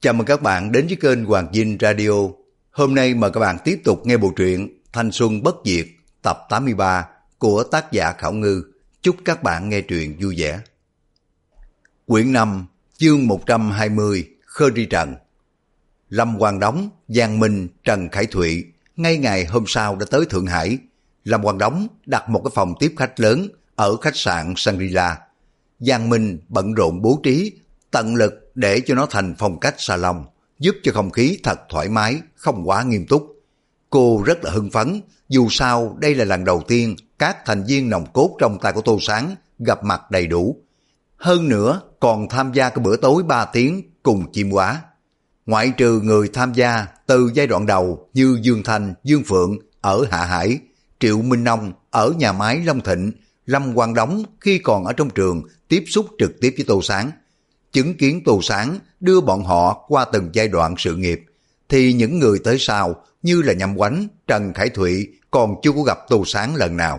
Chào mừng các bạn đến với kênh Hoàng Dinh Radio. Hôm nay mời các bạn tiếp tục nghe bộ truyện Thanh Xuân Bất Diệt tập 83 của tác giả Khảo Ngư. Chúc các bạn nghe truyện vui vẻ. Quyển 5, chương 120, Khơi Ri Trần. Lâm Quang Đống, Giang Minh, Trần Khải Thụy ngay ngày hôm sau đã tới Thượng Hải. Lâm Quang Đống đặt một cái phòng tiếp khách lớn ở khách sạn Shangri-La. Giang Minh bận rộn bố trí, tận lực để cho nó thành phong cách salon, giúp cho không khí thật thoải mái, không quá nghiêm túc. Cô rất là hưng phấn, dù sao đây là lần đầu tiên các thành viên nòng cốt trong tay của Tô Sáng gặp mặt đầy đủ. Hơn nữa còn tham gia cái bữa tối 3 tiếng cùng chim hóa. Ngoại trừ người tham gia từ giai đoạn đầu như Dương Thanh, Dương Phượng ở Hạ Hải, Triệu Minh Nông ở nhà máy Long Thịnh, Lâm Quang Đống khi còn ở trong trường tiếp xúc trực tiếp với Tô Sáng, chứng kiến Tô Sáng đưa bọn họ qua từng giai đoạn sự nghiệp, thì những người tới sau như là Nhâm Oánh, Trần Khải Thụy còn chưa có gặp Tô Sáng lần nào.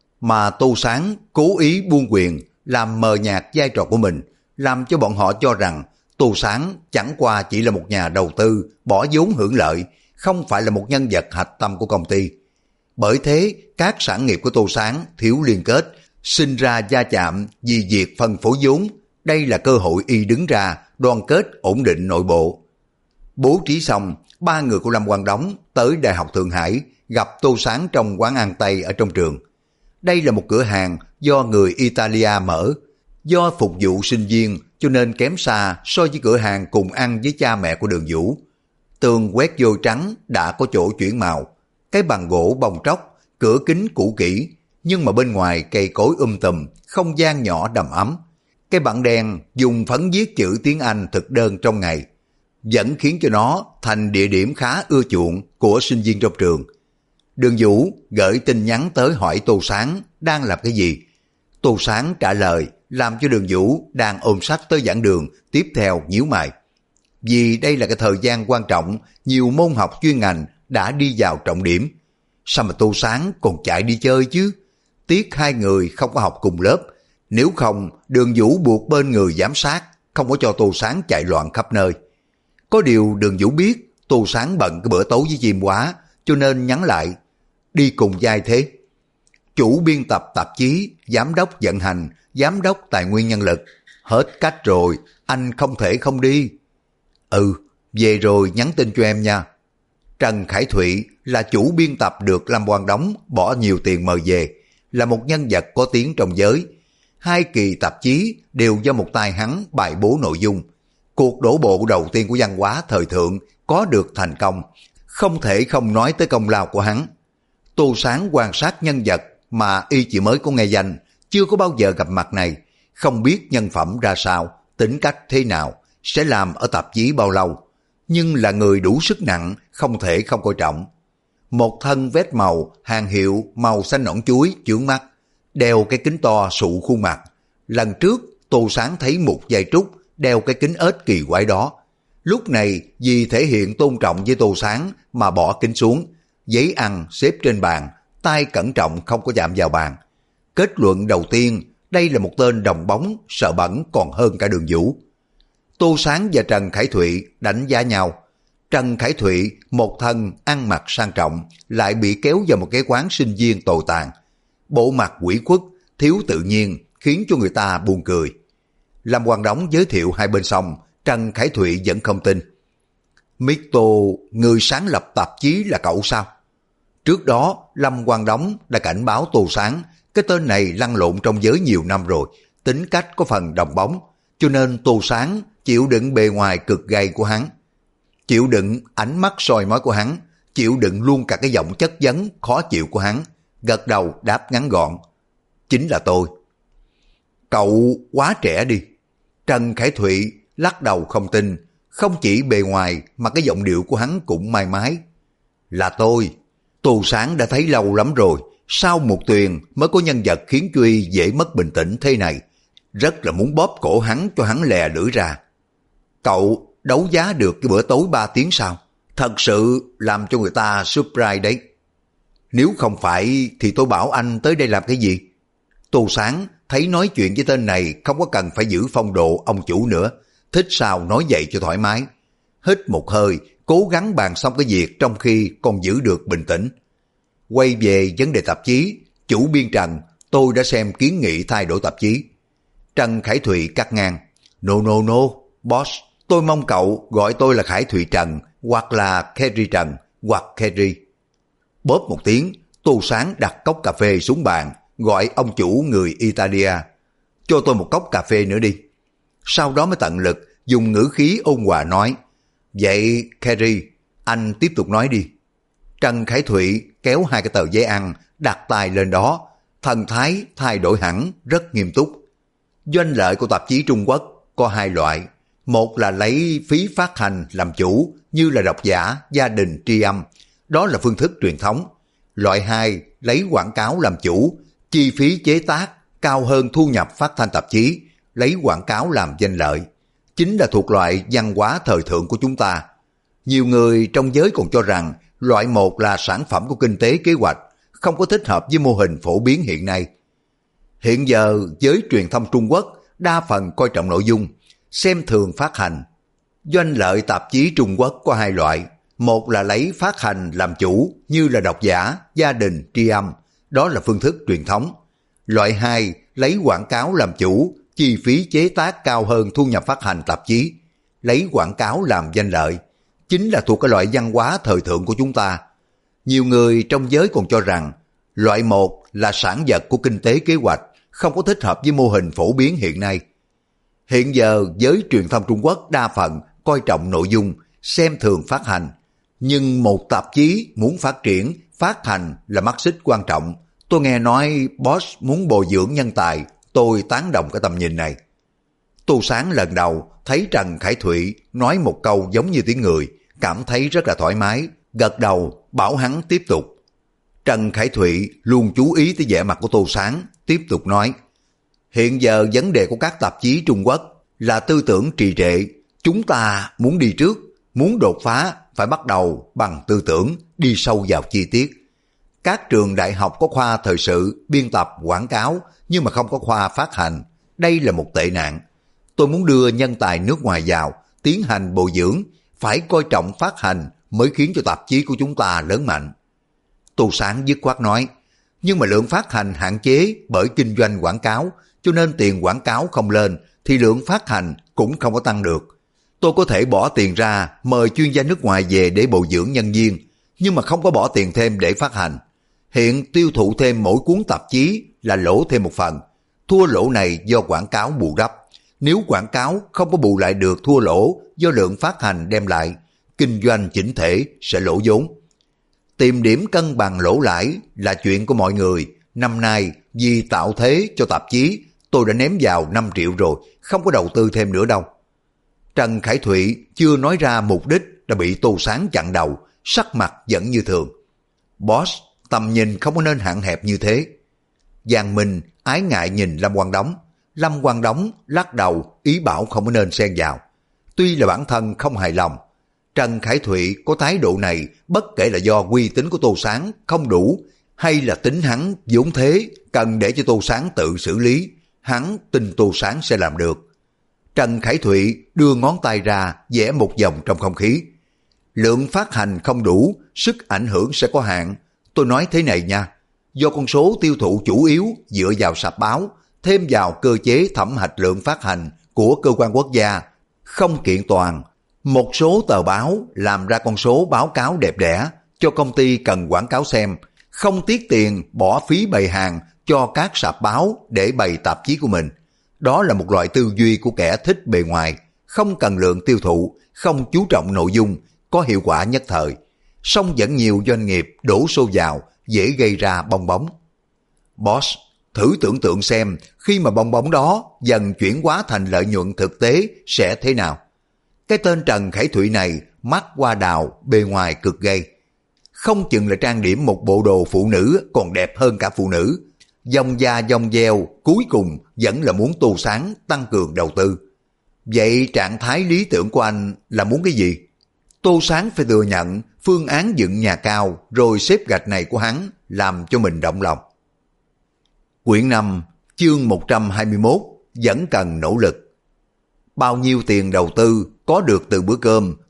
Mà Tô Sáng cố ý buông quyền, làm mờ nhạt vai trò của mình, làm cho bọn họ cho rằng Tô Sáng chẳng qua chỉ là một nhà đầu tư bỏ vốn hưởng lợi, không phải là một nhân vật hạch tâm của công ty. Bởi thế, các sản nghiệp của Tô Sáng thiếu liên kết, sinh ra va chạm vì việc phân phối vốn. Đây là cơ hội y đứng ra đoàn kết ổn định nội bộ. Bố trí xong, 3 người của Lâm Quang Đống tới Đại học Thượng Hải gặp Tô Sáng trong quán ăn Tây ở trong trường. Đây là một cửa hàng do người Italia mở, do phục vụ sinh viên cho nên kém xa so với cửa hàng cùng ăn với cha mẹ của Đường Vũ. Tường quét vô trắng đã có chỗ chuyển màu, cái bàn gỗ bong tróc, cửa kính cũ kỹ, nhưng mà bên ngoài cây cối tùm, không gian nhỏ đầm ấm. Cái bảng đen dùng phấn viết chữ tiếng Anh thực đơn trong ngày, vẫn khiến cho nó thành địa điểm khá ưa chuộng của sinh viên trong trường. Đường Vũ gửi tin nhắn tới hỏi Tô Sáng đang làm cái gì. Tô Sáng trả lời làm cho Đường Vũ đang ôm sách tới giảng đường tiếp theo nhíu mày. Vì đây là cái thời gian quan trọng, nhiều môn học chuyên ngành đã đi vào trọng điểm. Sao mà Tô Sáng còn chạy đi chơi chứ? Tiếc hai người không có học cùng lớp. Nếu không, Đường Vũ buộc bên người giám sát, không có cho Tô Sáng chạy loạn khắp nơi. Có điều Đường Vũ biết Tô Sáng bận cái bữa tối với chim hóa, cho nên nhắn lại, đi cùng vai thế. Chủ biên tập tạp chí, giám đốc vận hành, giám đốc tài nguyên nhân lực. Hết cách rồi, anh không thể không đi. Ừ, về rồi nhắn tin cho em nha. Trần Khải Thụy là chủ biên tập được Lâm Quang Đống bỏ nhiều tiền mời về, là một nhân vật có tiếng trong giới. 2 kỳ tạp chí đều do một tay hắn bài bố nội dung. Cuộc đổ bộ đầu tiên của văn hóa thời thượng có được thành công, không thể không nói tới công lao của hắn. Tô Sáng quan sát nhân vật mà y chỉ mới có nghe danh, chưa có bao giờ gặp mặt này, không biết nhân phẩm ra sao, tính cách thế nào, sẽ làm ở tạp chí bao lâu, nhưng là người đủ sức nặng, không thể không coi trọng. Một thân vest màu, hàng hiệu màu xanh nõn chuối chướng mắt, đeo cái kính to sụ khuôn mặt. Lần trước Tô Sáng thấy một giai trúc đeo cái kính ếch kỳ quái đó. Lúc này vì thể hiện tôn trọng với Tô Sáng mà bỏ kính xuống, giấy ăn xếp trên bàn, tay cẩn trọng không có chạm vào bàn. Kết luận đầu tiên, đây là một tên đồng bóng, sợ bẩn còn hơn cả Đường Vũ. Tô Sáng và Trần Khải Thụy đánh giá nhau. Trần Khải Thụy một thân ăn mặc sang trọng, lại bị kéo vào một cái quán sinh viên tồi tàn. Bộ mặt ủy khuất, thiếu tự nhiên, khiến cho người ta buồn cười. Lâm Quang Đống giới thiệu hai bên xong, Trần Khải Thụy vẫn không tin. Mito, người sáng lập tạp chí là cậu sao? Trước đó, Lâm Quang Đống đã cảnh báo Tô Sáng, cái tên này lăn lộn trong giới nhiều năm rồi, tính cách có phần đồng bóng, cho nên Tô Sáng chịu đựng bề ngoài cực gay của hắn, chịu đựng ánh mắt soi mói của hắn, chịu đựng luôn cả cái giọng chất vấn khó chịu của hắn, gật đầu đáp ngắn gọn. Chính là tôi. Cậu quá trẻ đi. Trần Khải Thụy lắc đầu không tin, không chỉ bề ngoài mà cái giọng điệu của hắn cũng mai mái. Là tôi. Tô Sáng đã thấy lâu lắm rồi, sau một Tuyền mới có nhân vật khiến Truy dễ mất bình tĩnh thế này. Rất là muốn bóp cổ hắn cho hắn lè lưỡi ra. Cậu đấu giá được cái bữa tối 3 tiếng sao? Thật sự làm cho người ta surprise đấy. Nếu không phải thì tôi bảo anh tới đây làm cái gì? Tô Sáng thấy nói chuyện với tên này không có cần phải giữ phong độ ông chủ nữa, thích sao nói vậy cho thoải mái. hít một hơi, cố gắng bàn xong cái việc trong khi còn giữ được bình tĩnh. Quay về vấn đề tạp chí, chủ biên Trần, tôi đã xem kiến nghị thay đổi tạp chí. Trần Khải Thụy cắt ngang. No, boss, tôi mong cậu gọi tôi là Khải Thụy Trần, hoặc là Kerry Trần, hoặc Kerry. Bóp một tiếng, Tô Sáng đặt cốc cà phê xuống bàn, gọi ông chủ người Italia. Cho tôi một cốc cà phê nữa đi. Sau đó mới tận lực, dùng ngữ khí ôn hòa nói. Vậy Kerry, anh tiếp tục nói đi. Trần Khải Thụy kéo hai cái tờ giấy ăn, đặt tay lên đó, thần thái thay đổi hẳn, rất nghiêm túc. Doanh lợi của tạp chí Trung Quốc có hai loại. Một là lấy phí phát hành làm chủ, như là độc giả, gia đình, tri âm. Đó là phương thức truyền thống. Loại hai, lấy quảng cáo làm chủ, chi phí chế tác cao hơn thu nhập phát thanh tạp chí, lấy quảng cáo làm danh lợi. Chính là thuộc loại văn hóa thời thượng của chúng ta. Nhiều người trong giới còn cho rằng loại một là sản phẩm của kinh tế kế hoạch, không có thích hợp với mô hình phổ biến hiện nay. Hiện giờ giới truyền thông Trung Quốc đa phần coi trọng nội dung, xem thường phát hành. Doanh lợi tạp chí Trung Quốc có hai loại. Một là lấy phát hành làm chủ, như là độc giả, gia đình, tri âm. Đó là phương thức truyền thống. Loại hai, lấy quảng cáo làm chủ, chi phí chế tác cao hơn thu nhập phát hành tạp chí, lấy quảng cáo làm danh lợi. Chính là thuộc cái loại văn hóa thời thượng của chúng ta. Nhiều người trong giới còn cho rằng loại một là sản vật của kinh tế kế hoạch, không có thích hợp với mô hình phổ biến hiện nay. Hiện giờ giới truyền thông Trung Quốc đa phần coi trọng nội dung, xem thường phát hành. Nhưng một tạp chí muốn phát triển, phát hành là mắt xích quan trọng. Tôi nghe nói boss muốn bồi dưỡng nhân tài, tôi tán đồng cái tầm nhìn này. Tô Sáng lần đầu thấy Trần Khải Thụy nói một câu giống như tiếng người, cảm thấy rất là thoải mái, gật đầu bảo hắn tiếp tục. Trần Khải Thụy luôn chú ý tới vẻ mặt của Tô Sáng, tiếp tục nói. Hiện giờ vấn đề của các tạp chí Trung Quốc là tư tưởng trì trệ. Chúng ta muốn đi trước, muốn đột phá phải bắt đầu bằng tư tưởng, đi sâu vào chi tiết. Các trường đại học có khoa thời sự, biên tập, quảng cáo, nhưng mà không có khoa phát hành. Đây là một tệ nạn. Tôi muốn đưa nhân tài nước ngoài vào, tiến hành bồi dưỡng, phải coi trọng phát hành mới khiến cho tạp chí của chúng ta lớn mạnh. Tô Sáng dứt khoát nói, nhưng mà lượng phát hành hạn chế bởi kinh doanh quảng cáo, cho nên tiền quảng cáo không lên thì lượng phát hành cũng không có tăng được. Tôi có thể bỏ tiền ra mời chuyên gia nước ngoài về để bồi dưỡng nhân viên, nhưng mà không có bỏ tiền thêm để phát hành. Hiện tiêu thụ thêm mỗi cuốn tạp chí là lỗ thêm một phần. Thua lỗ này do quảng cáo bù đắp. Nếu quảng cáo không có bù lại được thua lỗ do lượng phát hành đem lại, kinh doanh chỉnh thể sẽ lỗ vốn. Tìm điểm cân bằng lỗ lãi là chuyện của mọi người. Năm nay vì tạo thế cho tạp chí, tôi đã ném vào 5 triệu rồi, không có đầu tư thêm nữa đâu. Trần Khải Thụy chưa nói ra mục đích đã bị Tô Sáng chặn đầu, sắc mặt vẫn như thường. Boss, tầm nhìn không có nên hạn hẹp như thế. Giang Minh ái ngại nhìn Lâm Quang Đống. Lâm Quang Đống lắc đầu, ý bảo không có nên xen vào. Tuy là bản thân không hài lòng, Trần Khải Thụy có thái độ này bất kể là do uy tín của Tô Sáng không đủ, hay là tính hắn vốn thế cần để cho Tô Sáng tự xử lý, hắn tin Tô Sáng sẽ làm được. Trần Khải Thụy đưa ngón tay ra vẽ một vòng trong không khí. Lượng phát hành không đủ, sức ảnh hưởng sẽ có hạn. Tôi nói thế này nha, do con số tiêu thụ chủ yếu dựa vào sạp báo, thêm vào cơ chế thẩm hạch lượng phát hành của cơ quan quốc gia, không kiện toàn. Một số tờ báo làm ra con số báo cáo đẹp đẽ, cho công ty cần quảng cáo xem, không tiếc tiền bỏ phí bày hàng cho các sạp báo để bày tạp chí của mình. Đó là một loại tư duy của kẻ thích bề ngoài, không cần lượng tiêu thụ, không chú trọng nội dung, có hiệu quả nhất thời. Song vẫn nhiều doanh nghiệp đổ xô vào, dễ gây ra bong bóng. Boss, thử tưởng tượng xem khi mà bong bóng đó dần chuyển hóa thành lợi nhuận thực tế sẽ thế nào. Cái tên Trần Khải Thụy này mắt hoa đào, bề ngoài cực gay. Không chừng là trang điểm một bộ đồ phụ nữ còn đẹp hơn cả phụ nữ. Dòng da dòng deo, cuối cùng vẫn là muốn Tô Sáng tăng cường đầu tư. Vậy trạng thái lý tưởng của anh là muốn cái gì? Tô Sáng phải thừa nhận phương án dựng nhà cao rồi xếp gạch này của hắn làm cho mình động lòng. Quyển 5, chương 121, vẫn cần nỗ lực. Bao nhiêu tiền đầu tư có được từ bữa cơm,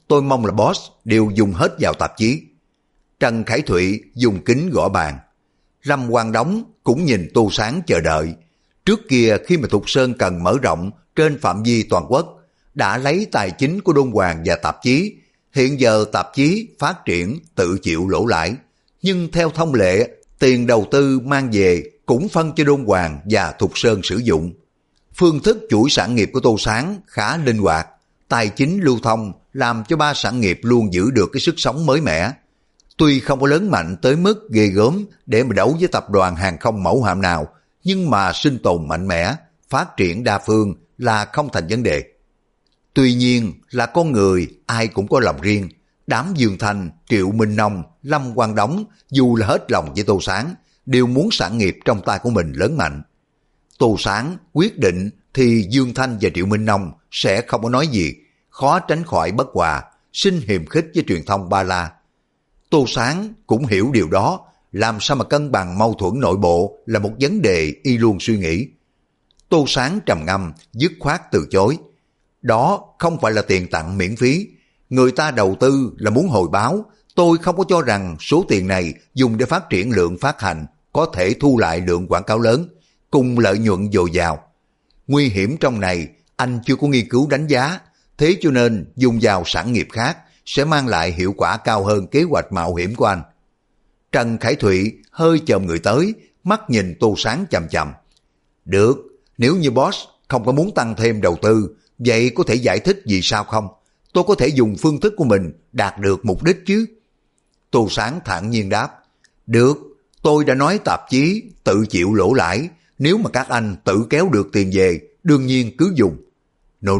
Tôi mong là boss đều dùng hết vào tạp chí. Trần Khải Thụy dùng kính gõ bàn. Lâm Quang Đống cũng nhìn Tô Sáng chờ đợi. Trước kia khi mà Thục Sơn cần mở rộng trên phạm vi toàn quốc, đã lấy tài chính của Đôn Hoàng và tạp chí. Hiện giờ tạp chí phát triển tự chịu lỗ lãi. Nhưng theo thông lệ, tiền đầu tư mang về cũng phân cho Đôn Hoàng và Thục Sơn sử dụng. Phương thức chuỗi sản nghiệp của Tô Sáng khá linh hoạt. Tài chính lưu thông làm cho ba sản nghiệp luôn giữ được cái sức sống mới mẻ. Tuy không có lớn mạnh tới mức ghê gớm để mà đấu với tập đoàn hàng không mẫu hạm nào, nhưng mà sinh tồn mạnh mẽ, phát triển đa phương là không thành vấn đề. Tuy nhiên là con người ai cũng có lòng riêng. Đám Dương Thanh, Triệu Minh Nông, Lâm Quang Đống dù là hết lòng với Tô Sáng, đều muốn sản nghiệp trong tay của mình lớn mạnh. Tô Sáng quyết định thì Dương Thanh và Triệu Minh Nông sẽ không có nói gì, khó tránh khỏi bất hòa, sinh hiềm khích với truyền thông Ba La. Tô Sáng cũng hiểu điều đó, làm sao mà cân bằng mâu thuẫn nội bộ là một vấn đề y luôn suy nghĩ. Tô Sáng trầm ngâm, dứt khoát từ chối. Đó không phải là tiền tặng miễn phí, người ta đầu tư là muốn hồi báo, tôi không có cho rằng số tiền này dùng để phát triển lượng phát hành, có thể thu lại lượng quảng cáo lớn, cùng lợi nhuận dồi dào. Nguy hiểm trong này anh chưa có nghiên cứu đánh giá, thế cho nên dùng vào sản nghiệp khác sẽ mang lại hiệu quả cao hơn kế hoạch mạo hiểm của anh. Trần Khải Thụy hơi chồm người tới, mắt nhìn Tô Sáng chằm chằm. Được, nếu như boss không có muốn tăng thêm đầu tư, vậy có thể giải thích vì sao không? Tôi có thể dùng phương thức của mình đạt được mục đích chứ. Tô Sáng thản nhiên đáp. Được, tôi đã nói tạp chí tự chịu lỗ lãi, nếu mà các anh tự kéo được tiền về, đương nhiên cứ dùng. No,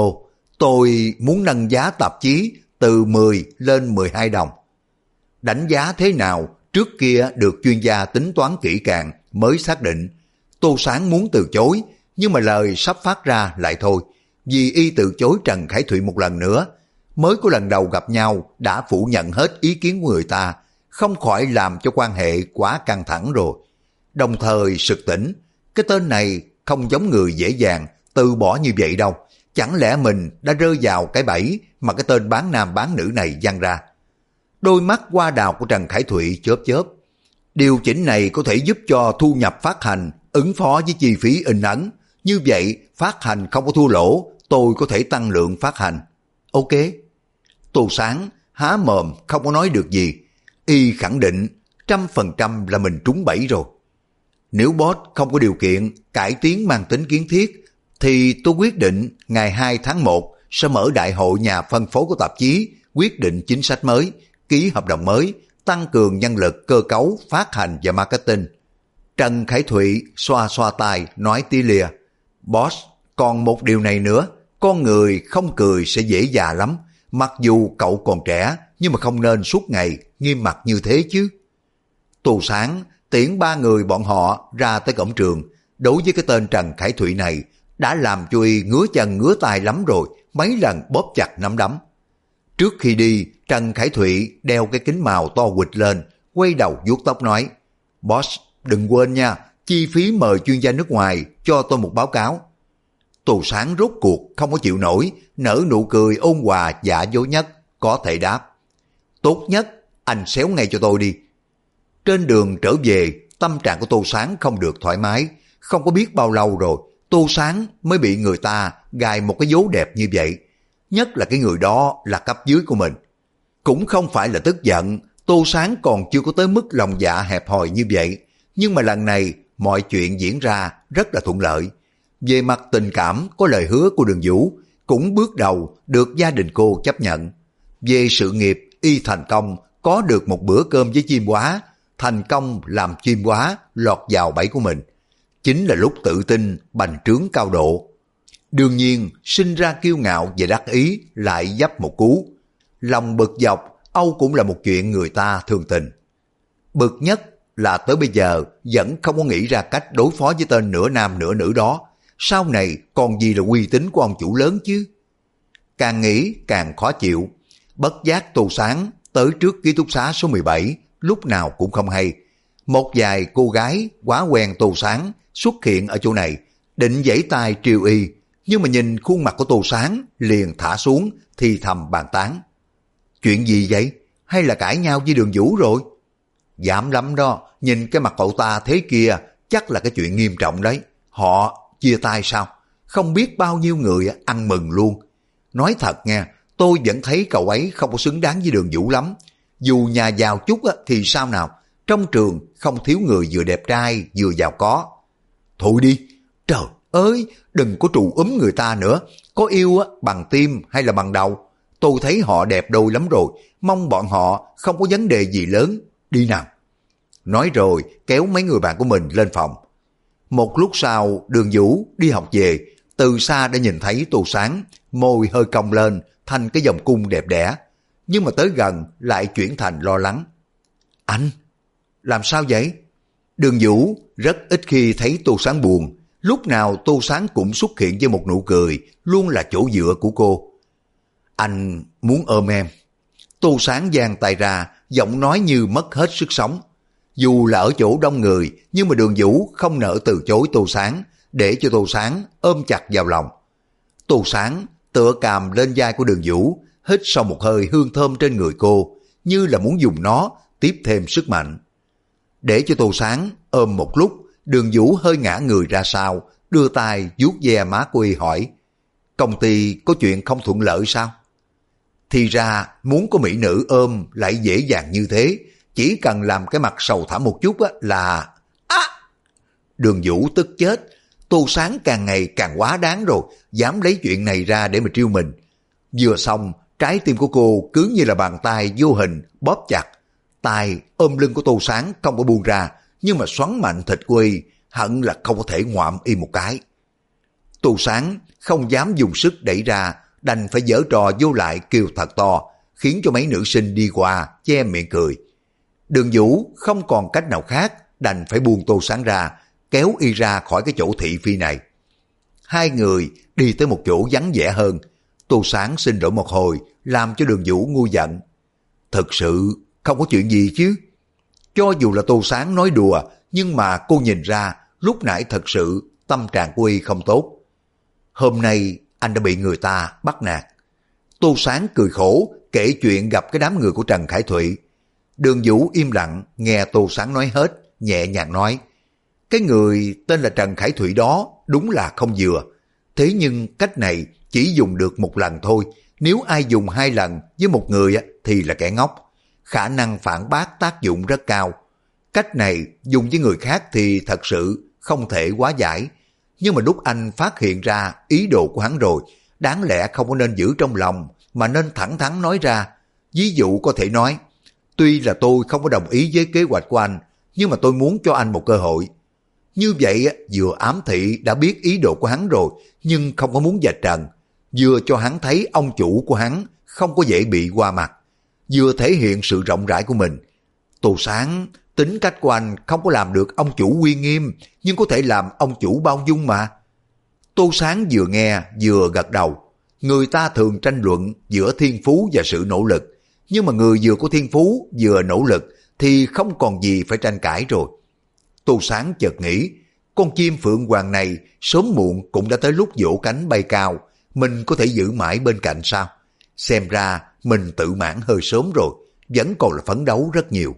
tôi muốn nâng giá tạp chí từ 10 lên 12 đồng. Đánh giá thế nào trước kia được chuyên gia tính toán kỹ càng mới xác định. Tô Sáng muốn từ chối, nhưng mà lời sắp phát ra lại thôi, vì y từ chối Trần Khải Thụy một lần nữa. Mới có lần đầu gặp nhau đã phủ nhận hết ý kiến của người ta, không khỏi làm cho quan hệ quá căng thẳng rồi. Đồng thời sực tỉnh, cái tên này không giống người dễ dàng từ bỏ như vậy đâu. Chẳng lẽ mình đã rơi vào cái bẫy mà cái tên bán nam bán nữ này giăng ra? Đôi mắt hoa đào của Trần Khải Thụy chớp chớp. Điều chỉnh này có thể giúp cho thu nhập phát hành ứng phó với chi phí in ấn. Như vậy phát hành không có thua lỗ, tôi có thể tăng lượng phát hành. Ok. Tô Sáng há mồm không có nói được gì. Y khẳng định 100% là mình trúng bẫy rồi. Nếu boss không có điều kiện cải tiến mang tính kiến thiết, thì tôi quyết định ngày 2 tháng 1 sẽ mở đại hội nhà phân phối của tạp chí, quyết định chính sách mới, ký hợp đồng mới, tăng cường nhân lực cơ cấu, phát hành và marketing. Trần Khải Thụy xoa xoa tai nói tía lìa. Boss, còn một điều này nữa, con người không cười sẽ dễ già lắm. Mặc dù cậu còn trẻ, nhưng mà không nên suốt ngày nghiêm mặt như thế chứ. Tô Sáng tiễn ba người bọn họ ra tới cổng trường. Đối với cái tên Trần Khải Thụy này, đã làm cho y ngứa chân ngứa tay lắm rồi, mấy lần bóp chặt nắm đấm. Trước khi đi, Trần Khải Thụy đeo cái kính màu to quịch lên, quay đầu vuốt tóc nói, Boss, đừng quên nha, chi phí mời chuyên gia nước ngoài cho tôi một báo cáo. Tô Sáng rốt cuộc không có chịu nổi, nở nụ cười ôn hòa giả dối nhất, có thể đáp. Tốt nhất, anh xéo ngay cho tôi đi. Trên đường trở về, tâm trạng của Tô Sáng không được thoải mái, không có biết bao lâu rồi, Tô Sáng mới bị người ta gài một cái vố đẹp như vậy. Nhất là cái người đó là cấp dưới của mình. Cũng không phải là tức giận, Tô Sáng còn chưa có tới mức lòng dạ hẹp hòi như vậy. Nhưng mà lần này, mọi chuyện diễn ra rất là thuận lợi. Về mặt tình cảm, có lời hứa của Đường Vũ, cũng bước đầu được gia đình cô chấp nhận. Về sự nghiệp, y thành công, có được một bữa cơm với chim hóa, thành công làm chim hóa lọt vào bẫy của mình. Chính là lúc tự tin, bành trướng cao độ. Đương nhiên, sinh ra kiêu ngạo và đắc ý lại dấp một cú. Lòng bực dọc, âu cũng là một chuyện người ta thường tình. Bực nhất là tới bây giờ vẫn không có nghĩ ra cách đối phó với tên nửa nam nửa nữ đó. Sau này còn gì là uy tín của ông chủ lớn chứ? Càng nghĩ càng khó chịu. Bất giác Tô Sáng tới trước ký túc xá số 17, lúc nào cũng không hay. Một vài cô gái quá quen Tô Sáng xuất hiện ở chỗ này, định giãy tay triều y, nhưng mà nhìn khuôn mặt của Tô Sáng liền thả xuống thì thầm bàn tán. Chuyện gì vậy? Hay là cãi nhau với Đường Vũ rồi? Dám lắm đó, nhìn cái mặt cậu ta thế kia, chắc là cái chuyện nghiêm trọng đấy. Họ chia tay sao? Không biết bao nhiêu người ăn mừng luôn. Nói thật nha, tôi vẫn thấy cậu ấy không có xứng đáng với Đường Vũ lắm. Dù nhà giàu chút thì sao nào, trong trường không thiếu người vừa đẹp trai vừa giàu có. Thôi đi, trời ơi, đừng có trù người ta nữa. Có yêu bằng tim hay là bằng đầu? Tôi thấy họ đẹp đôi lắm rồi, mong bọn họ không có vấn đề gì lớn. Đi nào. Nói rồi kéo mấy người bạn của mình lên phòng. Một lúc sau Đường Vũ đi học về, từ xa đã nhìn thấy Tô Sáng, môi hơi cong lên thành cái vòng cung đẹp đẽ, nhưng mà tới gần lại chuyển thành lo lắng. Anh, làm sao vậy? Đường Vũ rất ít khi thấy Tô Sáng buồn, lúc nào Tô Sáng cũng xuất hiện với một nụ cười, luôn là chỗ dựa của cô. Anh muốn ôm em. Tô Sáng giang tay ra, giọng nói như mất hết sức sống. Dù là ở chỗ đông người, nhưng mà Đường Vũ không nỡ từ chối Tô Sáng, để cho Tô Sáng ôm chặt vào lòng. Tô Sáng tựa cằm lên vai của Đường Vũ, hít sau một hơi hương thơm trên người cô, như là muốn dùng nó tiếp thêm sức mạnh. Để cho Tô Sáng ôm một lúc, Đường Vũ hơi ngã người ra sau, đưa tay vuốt ve má cô y hỏi, công ty có chuyện không thuận lợi sao? Thì ra muốn có mỹ nữ ôm lại dễ dàng như thế, chỉ cần làm cái mặt sầu thảm một chút là... Đường Vũ tức chết, Tô Sáng càng ngày càng quá đáng rồi, dám lấy chuyện này ra để mà trêu mình. Vừa xong, trái tim của cô cứ như là bàn tay vô hình bóp chặt, tay ôm lưng của Tô Sáng không có buông ra, nhưng mà xoắn mạnh thịt của y, hận là không có thể ngoạm y một cái. Tô Sáng không dám dùng sức đẩy ra, đành phải giở trò vô lại kêu thật to, khiến cho mấy nữ sinh đi qua che miệng cười. Đường Vũ không còn cách nào khác, đành phải buông Tô Sáng ra, kéo y ra khỏi cái chỗ thị phi này. Hai người đi tới một chỗ vắng vẻ hơn. Tô Sáng xin lỗi một hồi, làm cho Đường Vũ ngu giận. Thực sự không có chuyện gì chứ? Cho dù là Tô Sáng nói đùa, nhưng mà cô nhìn ra lúc nãy thật sự tâm trạng của y không tốt. Hôm nay anh đã bị người ta bắt nạt. Tô Sáng cười khổ kể chuyện gặp cái đám người của Trần Khải Thụy. Đường Vũ im lặng nghe Tô Sáng nói hết, nhẹ nhàng nói, cái người tên là Trần Khải Thụy đó đúng là không vừa. Thế nhưng cách này chỉ dùng được một lần thôi, nếu ai dùng hai lần với một người thì là kẻ ngốc. Khả năng phản bác tác dụng rất cao. Cách này dùng với người khác thì thật sự không thể hóa giải. Nhưng mà lúc anh phát hiện ra ý đồ của hắn rồi, đáng lẽ không có nên giữ trong lòng, mà nên thẳng thắn nói ra. Ví dụ có thể nói, tuy là tôi không có đồng ý với kế hoạch của anh, nhưng mà tôi muốn cho anh một cơ hội. Như vậy vừa ám thị đã biết ý đồ của hắn rồi, nhưng không có muốn vạch trần. Vừa cho hắn thấy ông chủ của hắn không có dễ bị qua mặt, vừa thể hiện sự rộng rãi của mình. Tô Sáng, tính cách của anh không có làm được ông chủ uy nghiêm, nhưng có thể làm ông chủ bao dung mà. Tô Sáng vừa nghe vừa gật đầu. Người ta thường tranh luận giữa thiên phú và sự nỗ lực, nhưng mà người vừa có thiên phú vừa nỗ lực thì không còn gì phải tranh cãi rồi. Tô Sáng chợt nghĩ, con chim phượng hoàng này sớm muộn cũng đã tới lúc vỗ cánh bay cao, mình có thể giữ mãi bên cạnh sao? Xem ra mình tự mãn hơi sớm rồi, vẫn còn là phấn đấu rất nhiều.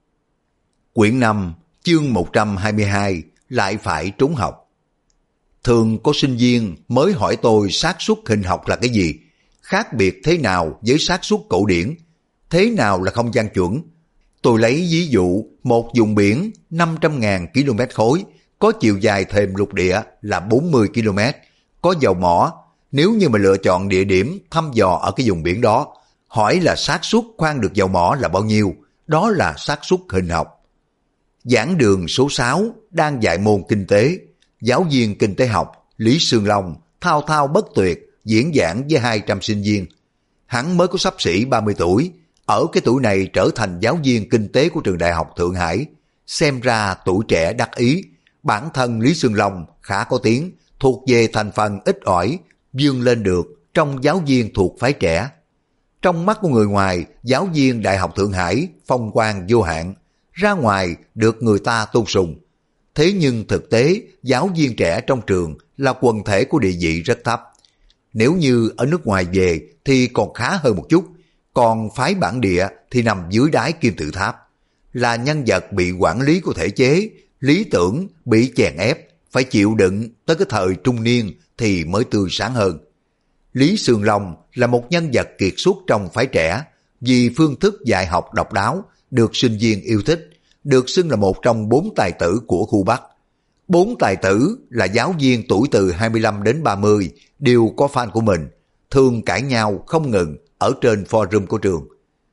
Quyển 5, chương 122, lại phải trốn học. Thường có sinh viên mới hỏi tôi xác suất hình học là cái gì, khác biệt thế nào với xác suất cổ điển, thế nào là không gian chuẩn. Tôi lấy ví dụ một vùng biển 500.000 km khối, có chiều dài thềm lục địa là 40 km, có dầu mỏ. Nếu như mà lựa chọn địa điểm thăm dò ở cái vùng biển đó, hỏi là xác suất khoan được dầu mỏ là bao nhiêu, đó là xác suất hình học. Giảng đường số 6 đang dạy môn kinh tế, giáo viên kinh tế học Lý Sương Long thao thao bất tuyệt diễn giảng với 200 sinh viên. Hắn mới có xấp xỉ 30 tuổi, ở cái tuổi này trở thành giáo viên kinh tế của trường đại học Thượng Hải. Xem ra tuổi trẻ đắc ý, bản thân Lý Sương Long khá có tiếng, thuộc về thành phần ít ỏi, vươn lên được trong giáo viên thuộc phái trẻ. Trong mắt của người ngoài, giáo viên đại học Thượng Hải phong quang vô hạn, ra ngoài được người ta tôn sùng. Thế nhưng thực tế, giáo viên trẻ trong trường là quần thể của địa vị rất thấp. Nếu như ở nước ngoài về thì còn khá hơn một chút, còn phái bản địa thì nằm dưới đáy kim tự tháp. Là nhân vật bị quản lý của thể chế, lý tưởng bị chèn ép, phải chịu đựng tới cái thời trung niên thì mới tươi sáng hơn. Lý Sương Long là một nhân vật kiệt xuất trong phái trẻ, vì phương thức dạy học độc đáo, được sinh viên yêu thích, được xưng là một trong 4 tài tử của khu Bắc. 4 tài tử là giáo viên tuổi từ 25 đến 30, đều có fan của mình, thường cãi nhau không ngừng ở trên forum của trường.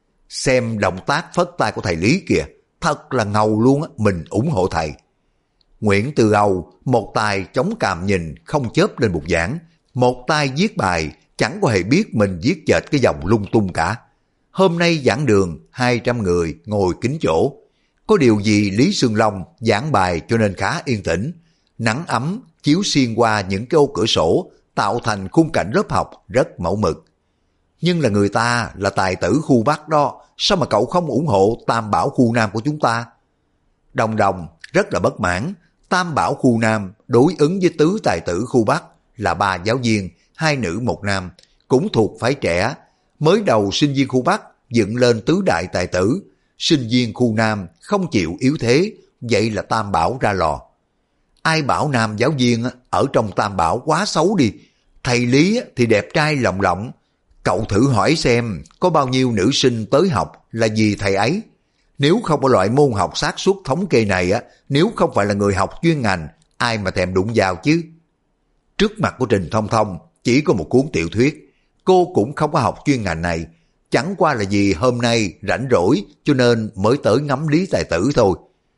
Xem động tác phất tay của thầy Lý kìa, thật là ngầu luôn á, mình ủng hộ thầy. Nguyễn Từ Âu, một tay chống cằm nhìn không chớp lên bục giảng, một tay viết bài, chẳng có hề biết mình viết chệch cái dòng lung tung cả. Hôm nay giảng đường 200 người ngồi kín chỗ. Có điều gì Lý Sương Long giảng bài cho nên khá yên tĩnh. Nắng ấm chiếu xuyên qua những cái ô cửa sổ, tạo thành khung cảnh lớp học rất mẫu mực. Nhưng là người ta là tài tử khu Bắc đó, sao mà cậu không ủng hộ Tam Bảo khu Nam của chúng ta? Đồng Đồng rất là bất mãn. Tam Bảo khu Nam đối ứng với tứ tài tử khu Bắc là 3 giáo viên, 2 nữ 1 nam, cũng thuộc phái trẻ. Mới đầu sinh viên khu Bắc dựng lên tứ đại tài tử, sinh viên khu Nam không chịu yếu thế, vậy là Tam Bảo ra lò. Ai bảo nam giáo viên ở trong Tam Bảo quá xấu đi, thầy Lý thì đẹp trai lộng lộng. Cậu thử hỏi xem có bao nhiêu nữ sinh tới học là vì thầy ấy. Nếu không có loại môn học xác suất thống kê này nếu không phải là người học chuyên ngành, ai mà thèm đụng vào chứ. Trước mặt của Trình Thông Thông chỉ có một cuốn tiểu thuyết, cô cũng không có học chuyên ngành này, chẳng qua là vì hôm nay rảnh rỗi cho nên mới tới ngắm Lý tài tử thôi.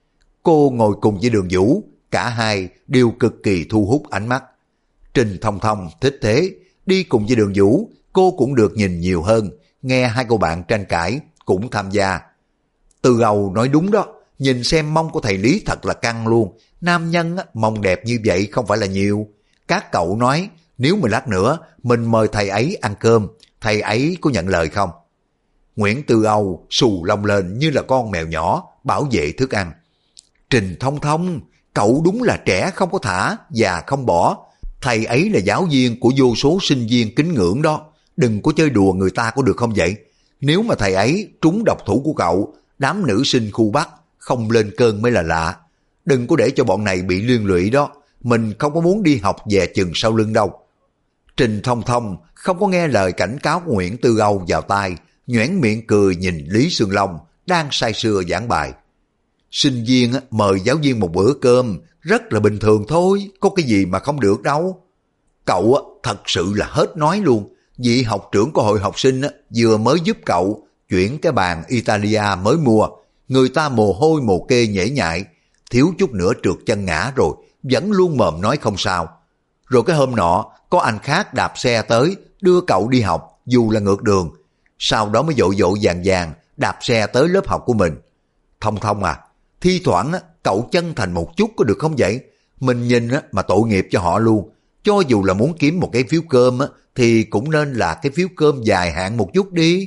Cô ngồi cùng với Đường Vũ, cả hai đều cực kỳ thu hút ánh mắt. Trình Thông Thông thích thế, đi cùng với Đường Vũ, cô cũng được nhìn nhiều hơn, nghe hai cô bạn tranh cãi, cũng tham gia. Từ Âu nói đúng đó, nhìn xem mông của thầy Lý thật là căng luôn, nam nhân mông đẹp như vậy không phải là nhiều. Các cậu nói, nếu mà lát nữa mình mời thầy ấy ăn cơm, thầy ấy có nhận lời không? Nguyễn Từ Âu xù lông lên như là con mèo nhỏ, bảo vệ thức ăn. Trình Thông Thông, cậu đúng là trẻ không có thả, già không bỏ. Thầy ấy là giáo viên của vô số sinh viên kính ngưỡng đó, đừng có chơi đùa người ta có được không vậy? Nếu mà thầy ấy trúng độc thủ của cậu, đám nữ sinh khu Bắc không lên cơn mới là lạ. Đừng có để cho bọn này bị liên lụy đó, mình không có muốn đi học về chừng sau lưng đâu. Trình Thông Thông không có nghe lời cảnh cáo của Nguyễn Tư Âu vào tai, nhoẻn miệng cười nhìn Lý Sương Long đang say sưa giảng bài. Sinh viên mời giáo viên một bữa cơm rất là bình thường thôi, có cái gì mà không được đâu. Cậu thật sự là hết nói luôn. Vị học trưởng của hội học sinh vừa mới giúp cậu chuyển cái bàn Italia mới mua, người ta mồ hôi mồ kê nhễ nhại, thiếu chút nữa trượt chân ngã rồi, vẫn luôn mồm nói không sao. Rồi cái hôm nọ, có anh khác đạp xe tới, đưa cậu đi học, dù là ngược đường. Sau đó mới vội vội vàng vàng đạp xe tới lớp học của mình. Thông Thông à, thi thoảng cậu chân thành một chút có được không vậy? Mình nhìn mà tội nghiệp cho họ luôn. Cho dù là muốn kiếm một cái phiếu cơm thì cũng nên là cái phiếu cơm dài hạn một chút đi.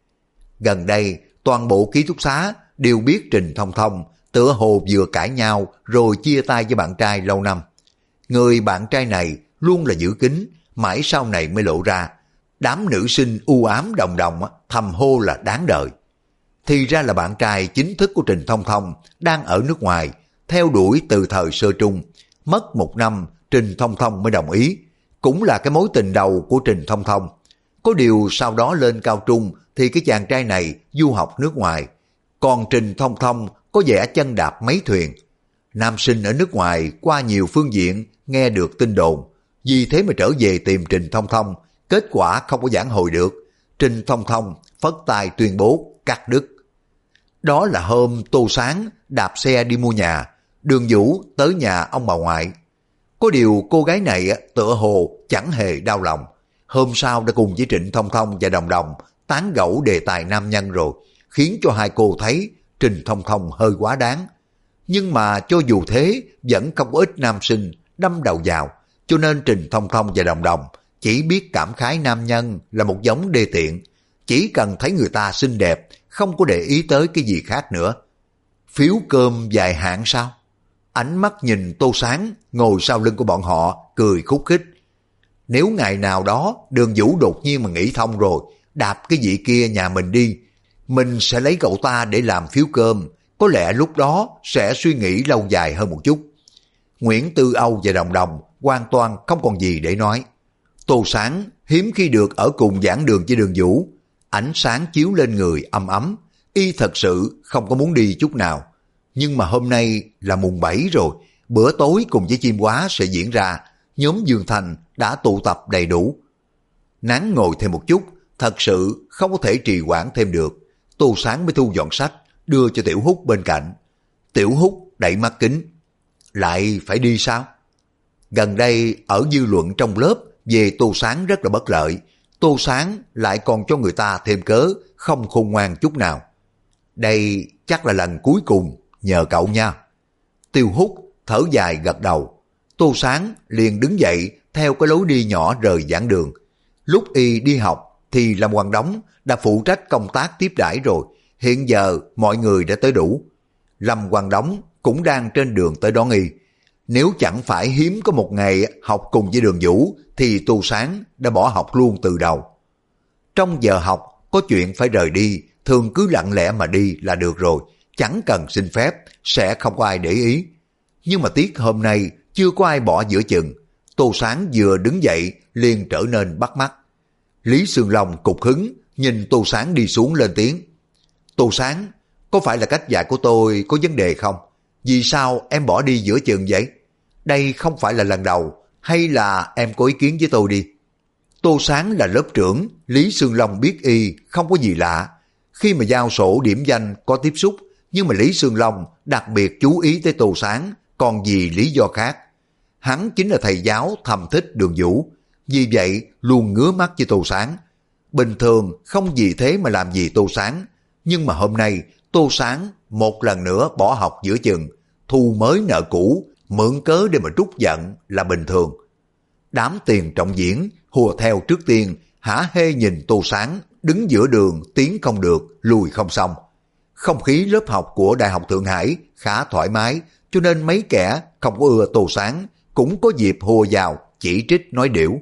Gần đây, toàn bộ ký túc xá đều biết Trình Thông Thông tựa hồ vừa cãi nhau rồi chia tay với bạn trai lâu năm. Người bạn trai này luôn là giữ kín, mãi sau này mới lộ ra. Đám nữ sinh u ám Đồng Đồng thầm hô là đáng đời. Thì ra là bạn trai chính thức của Trình Thông Thông đang ở nước ngoài, theo đuổi từ thời sơ trung. Mất 1 năm, Trình Thông Thông mới đồng ý. Cũng là cái mối tình đầu của Trình Thông Thông. Có điều sau đó lên cao trung thì cái chàng trai này du học nước ngoài. Còn Trình Thông Thông có vẻ chân đạp mấy thuyền. Nam sinh ở nước ngoài qua nhiều phương diện nghe được tin đồn. Vì thế mà trở về tìm Trình Thông Thông. Kết quả không có vãn hồi được. Trình Thông Thông phất tay tuyên bố cắt đứt. Đó là hôm Tô Sáng đạp xe đi mua nhà. Đường Vũ tới nhà ông bà ngoại. Có điều cô gái này tựa hồ chẳng hề đau lòng. Hôm sau đã cùng với Trịnh Thông Thông và Đồng Đồng tán gẫu đề tài nam nhân rồi, khiến cho hai cô thấy Trình Thông Thông hơi quá đáng. Nhưng mà cho dù thế, vẫn không có ít nam sinh đâm đầu vào, cho nên Trình Thông Thông và Đồng Đồng chỉ biết cảm khái nam nhân là một giống đê tiện, chỉ cần thấy người ta xinh đẹp, không có để ý tới cái gì khác nữa. Phiếu cơm dài hạn sao? Ánh mắt nhìn Tô Sáng ngồi sau lưng của bọn họ, cười khúc khích. Nếu ngày nào đó Đường Vũ đột nhiên mà nghĩ thông rồi, đạp cái vị kia nhà mình đi. Mình sẽ lấy cậu ta để làm phiếu cơm, có lẽ lúc đó sẽ suy nghĩ lâu dài hơn một chút. Nguyễn Tư Âu và Đồng Đồng hoàn toàn không còn gì để nói. Tô Sáng hiếm khi được ở cùng giảng đường với Đường Vũ. Ánh sáng chiếu lên người ấm ấm, y thật sự không có muốn đi chút nào. Nhưng mà hôm nay là mùng 7 rồi, bữa tối cùng với chim hóa sẽ diễn ra, nhóm Dương Thành đã tụ tập đầy đủ. Nán ngồi thêm một chút, thật sự không có thể trì hoãn thêm được. Tô Sáng mới thu dọn sách, đưa cho Tiểu Húc bên cạnh. Tiểu Húc đẩy mắt kính. Lại phải đi sao? Gần đây ở dư luận trong lớp về Tô Sáng rất là bất lợi. Tô Sáng lại còn cho người ta thêm cớ, không khôn ngoan chút nào. Đây chắc là lần cuối cùng, nhờ cậu nha. Tiêu Húc thở dài gật đầu. Tô Sáng liền đứng dậy theo cái lối đi nhỏ rời giảng đường. Lúc y đi học thì Lâm Quang Đống đã phụ trách công tác tiếp đãi rồi. Hiện giờ mọi người đã tới đủ. Lâm Quang Đống cũng đang trên đường tới đón y. Nếu chẳng phải hiếm có một ngày học cùng với Đường Vũ thì Tô Sáng đã bỏ học luôn từ đầu. Trong giờ học có chuyện phải rời đi, thường cứ lặng lẽ mà đi là được rồi, chẳng cần xin phép, sẽ không có ai để ý. Nhưng mà tiếc hôm nay chưa có ai bỏ giữa chừng. Tô Sáng vừa đứng dậy liền trở nên bắt mắt. Lý Sương Long cục hứng nhìn Tô Sáng đi xuống lên tiếng. Tô Sáng, có phải là cách dạy của tôi có vấn đề không? Vì sao em bỏ đi giữa chừng vậy? Đây không phải là lần đầu, hay là em có ý kiến với tôi đi? Tô Sáng là lớp trưởng, Lý Sương Long biết y không có gì lạ. Khi mà giao sổ điểm danh có tiếp xúc, nhưng mà Lý Sương Long đặc biệt chú ý tới Tô Sáng, còn vì lý do khác. Hắn chính là thầy giáo thầm thích Đường Vũ, vì vậy luôn ngứa mắt với Tô Sáng. Bình thường không vì thế mà làm gì Tô Sáng, nhưng mà hôm nay Tô Sáng một lần nữa bỏ học giữa chừng, thù mới nợ cũ, mượn cớ để mà trút giận là bình thường. Đám tiền trọng diễn hùa theo trước tiên, hả hê nhìn Tô Sáng đứng giữa đường, tiến không được, lùi không xong. Không khí lớp học của Đại học Thượng Hải khá thoải mái, cho nên mấy kẻ không có ưa Tô Sáng cũng có dịp hùa vào, chỉ trích nói điểu.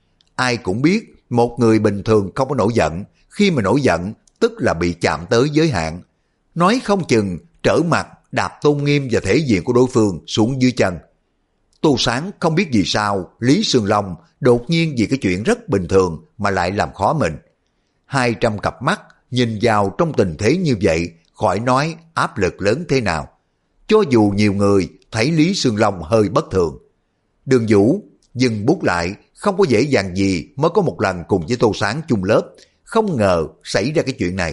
Ai cũng biết một người bình thường không có nổi giận, khi mà nổi giận tức là bị chạm tới giới hạn. Nói không chừng trở mặt đạp tôn nghiêm và thể diện của đối phương xuống dưới chân. Tô Sáng không biết vì sao Lý Sương Long đột nhiên vì cái chuyện rất bình thường mà lại làm khó mình. 200 cặp mắt nhìn vào trong tình thế như vậy, khỏi nói áp lực lớn thế nào. Cho dù nhiều người thấy Lý Sương Long hơi bất thường. Đường Vũ dừng bút lại, không có dễ dàng gì mới có một lần cùng với Tô Sáng chung lớp, không ngờ xảy ra cái chuyện này.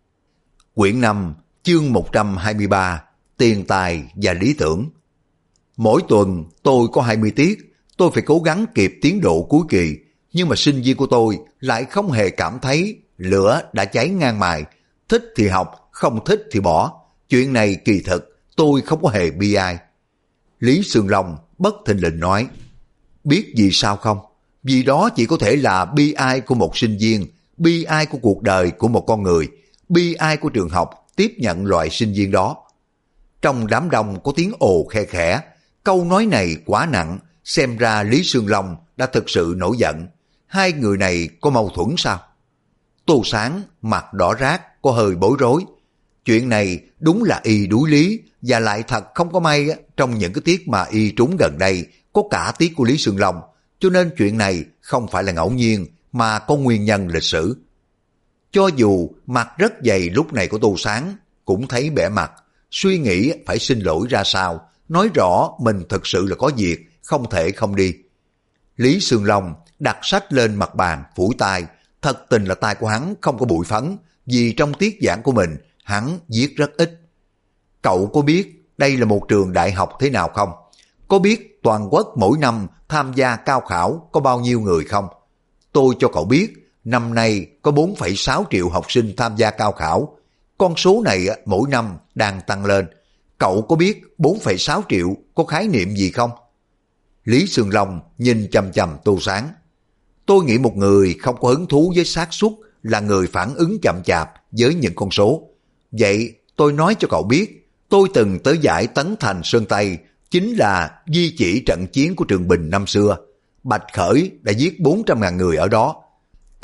Quyển 5, chương 123, Tiền tài và lý tưởng. Mỗi tuần tôi có 20 tiết, tôi phải cố gắng kịp tiến độ cuối kỳ, nhưng mà sinh viên của tôi lại không hề cảm thấy lửa đã cháy ngang mài, thích thì học, không thích thì bỏ. Chuyện này kỳ thực tôi không có hề bi ai. Lý Sương Long bất thình lình nói, biết vì sao không? Vì đó chỉ có thể là bi ai của một sinh viên, bi ai của cuộc đời của một con người, bi ai của trường học tiếp nhận loại sinh viên đó. Trong đám đông có tiếng ồ khe khẽ, câu nói này quá nặng, xem ra Lý Sương Long đã thực sự nổi giận. Hai người này có mâu thuẫn sao? Tô Sáng mặt đỏ rát, có hơi bối rối. Chuyện này đúng là y đuối lý, và lại thật không có may trong những cái tiết mà y trúng gần đây có cả tiết của Lý Sương Long, cho nên chuyện này không phải là ngẫu nhiên mà có nguyên nhân lịch sử. Cho dù mặt rất dày lúc này của Tô Sáng cũng thấy bẽ mặt, suy nghĩ phải xin lỗi ra sao, nói rõ mình thực sự là có việc, không thể không đi. Lý Sương Long đặt sách lên mặt bàn, phủi tay, thật tình là tay của hắn không có bụi phấn, vì trong tiết giảng của mình hắn viết rất ít. Cậu có biết đây là một trường đại học thế nào không? Có biết toàn quốc mỗi năm tham gia cao khảo có bao nhiêu người không? Tôi cho cậu biết, năm nay có 4,6 triệu học sinh tham gia cao khảo. Con số này mỗi năm đang tăng lên. Cậu có biết 4,6 triệu có khái niệm gì không? Lý Sương Long nhìn chằm chằm Tô Sáng. Tôi nghĩ một người không có hứng thú với xác suất là người phản ứng chậm chạp với những con số. Vậy tôi nói cho cậu biết, tôi từng tới giải Tấn Thành Sơn Tây, chính là di chỉ trận chiến của Trường Bình năm xưa. Bạch Khởi đã giết 400.000 người ở đó.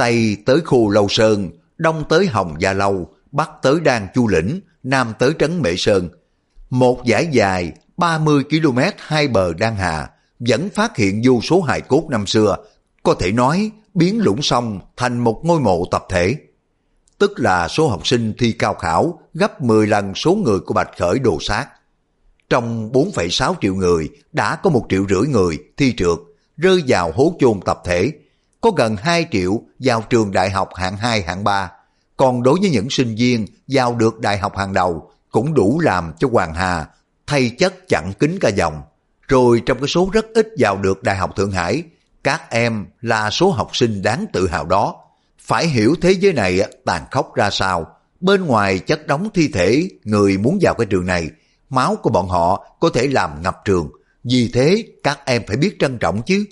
Tây tới Khu Lâu Sơn, Đông tới Hồng Gia Lâu, Bắc tới Đan Chu Lĩnh, Nam tới Trấn Mễ Sơn. Một dải dài 30 km hai bờ Đan Hà vẫn phát hiện vô số hài cốt năm xưa, có thể nói biến Lũng Sông thành một ngôi mộ tập thể. Tức là số học sinh thi cao khảo gấp 10 lần số người của Bạch Khởi đồ sát. Trong 4,6 triệu người đã có 1,5 triệu người thi trượt, rơi vào hố chôn tập thể. Có gần 2 triệu vào trường đại học hạng 2, hạng 3. Còn đối với những sinh viên vào được đại học hàng đầu cũng đủ làm cho Hoàng Hà thay chất chặn kín cả dòng. Rồi trong cái số rất ít vào được Đại học Thượng Hải, các em là số học sinh đáng tự hào đó. Phải hiểu thế giới này tàn khốc ra sao. Bên ngoài chất đống thi thể người muốn vào cái trường này, máu của bọn họ có thể làm ngập trường. Vì thế các em phải biết trân trọng chứ.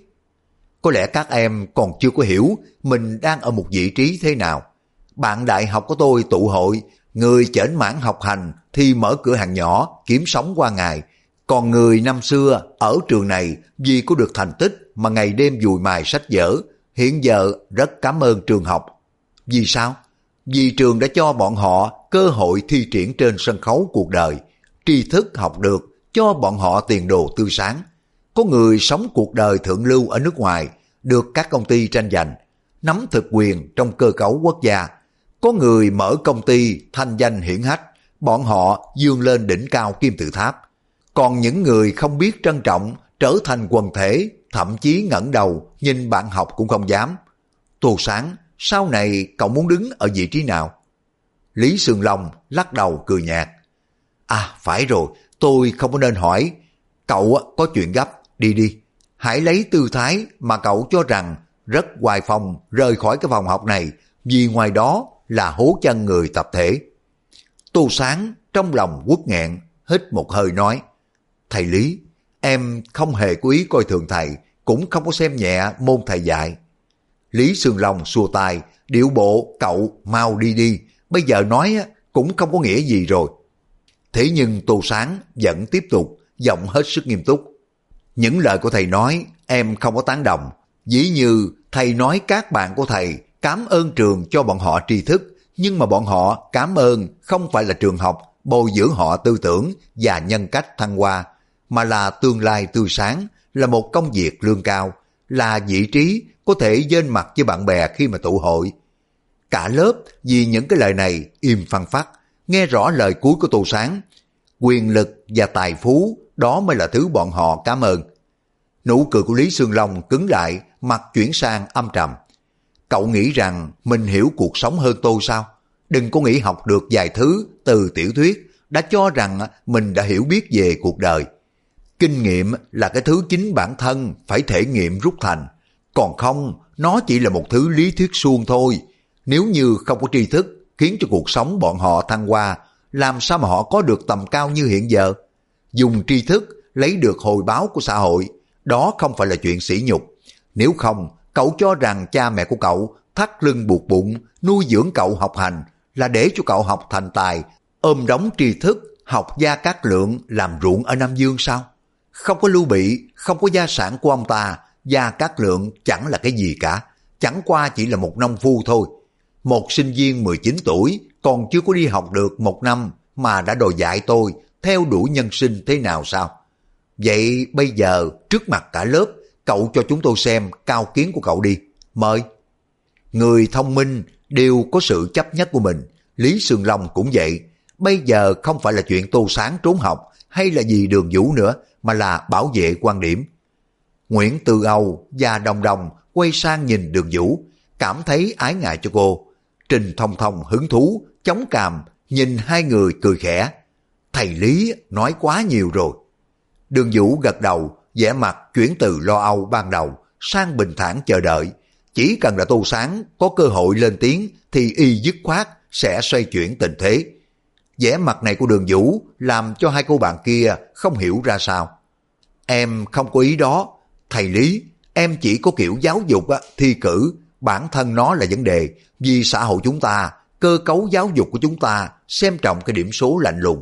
Có lẽ các em còn chưa có hiểu mình đang ở một vị trí thế nào. Bạn đại học của tôi tụ hội, người chểnh mãn học hành thì mở cửa hàng nhỏ kiếm sống qua ngày. Còn người năm xưa ở trường này vì có được thành tích mà ngày đêm dùi mài sách vở, hiện giờ rất cảm ơn trường học. Vì sao? Vì trường đã cho bọn họ cơ hội thi triển trên sân khấu cuộc đời, tri thức học được cho bọn họ tiền đồ tươi sáng. Có người sống cuộc đời thượng lưu ở nước ngoài, được các công ty tranh giành, nắm thực quyền trong cơ cấu quốc gia. Có người mở công ty thanh danh hiển hách, bọn họ vươn lên đỉnh cao kim tự tháp. Còn những người không biết trân trọng trở thành quần thể, thậm chí ngẩng đầu nhìn bạn học cũng không dám. Tô Sáng, sau này cậu muốn đứng ở vị trí nào? Lý Sương Long lắc đầu cười nhạt. À phải rồi, tôi không có nên hỏi. Cậu có chuyện gấp, đi đi. Hãy lấy tư thái mà cậu cho rằng rất hoài phong rời khỏi cái phòng học này, vì ngoài đó là hố chân người tập thể. Tô Sáng trong lòng uất nghẹn, hít một hơi nói. Thầy Lý, em không hề có ý coi thường thầy, cũng không có xem nhẹ môn thầy dạy. Lý Sương Long xua tay, điệu bộ cậu mau đi đi, bây giờ nói cũng không có nghĩa gì rồi. Thế nhưng Tô Sáng vẫn tiếp tục, giọng hết sức nghiêm túc. Những lời của thầy nói em không có tán đồng. Dĩ như thầy nói các bạn của thầy cảm ơn trường cho bọn họ tri thức, nhưng mà bọn họ cảm ơn không phải là trường học bồi dưỡng họ tư tưởng và nhân cách thăng hoa, mà là tương lai tươi sáng, là một công việc lương cao, là vị trí có thể dên mặt với bạn bè khi mà tụ hội. Cả lớp vì những cái lời này im phăng phắc, nghe rõ lời cuối của Tô Sáng. Quyền lực và tài phú, đó mới là thứ bọn họ cảm ơn. Nụ cười của Lý Sương Long cứng lại, mặt chuyển sang âm trầm. Cậu nghĩ rằng mình hiểu cuộc sống hơn tôi sao? Đừng có nghĩ học được vài thứ từ tiểu thuyết đã cho rằng mình đã hiểu biết về cuộc đời. Kinh nghiệm là cái thứ chính bản thân phải thể nghiệm rút thành. Còn không, nó chỉ là một thứ lý thuyết suông thôi. Nếu như không có tri thức khiến cho cuộc sống bọn họ thăng hoa, làm sao mà họ có được tầm cao như hiện giờ? Dùng tri thức lấy được hồi báo của xã hội, đó không phải là chuyện sỉ nhục. Nếu không, cậu cho rằng cha mẹ của cậu thắt lưng buộc bụng nuôi dưỡng cậu học hành là để cho cậu học thành tài, ôm đống tri thức học Gia Cát Lượng làm ruộng ở Nam Dương sao? Không có Lưu Bị, không có gia sản của ông ta, Gia Cát Lượng chẳng là cái gì cả, chẳng qua chỉ là một nông phu thôi. Một sinh viên 19 tuổi còn chưa có đi học được 1 năm mà đã đòi dạy tôi theo đuổi nhân sinh thế nào sao? Vậy bây giờ trước mặt cả lớp, cậu cho chúng tôi xem cao kiến của cậu đi, mời. Người thông minh đều có sự chấp nhất của mình, Lý Sương Long cũng vậy. Bây giờ không phải là chuyện Tô Sáng trốn học hay là gì Đường Vũ nữa, mà là bảo vệ quan điểm. Nguyễn Từ Âu và Đồng Đồng quay sang nhìn Đường Vũ, cảm thấy ái ngại cho cô. Trình Thông Thông hứng thú, chống cằm, nhìn hai người cười khẽ. Thầy Lý nói quá nhiều rồi. Đường Vũ gật đầu, vẻ mặt chuyển từ lo âu ban đầu sang bình thản chờ đợi. Chỉ cần là Tô Sáng có cơ hội lên tiếng thì y dứt khoát sẽ xoay chuyển tình thế. Vẻ mặt này của Đường Vũ làm cho hai cô bạn kia không hiểu ra sao. Em không có ý đó. Thầy Lý, em chỉ có kiểu giáo dục thi cử, bản thân nó là vấn đề. Vì xã hội chúng ta, cơ cấu giáo dục của chúng ta xem trọng cái điểm số lạnh lùng.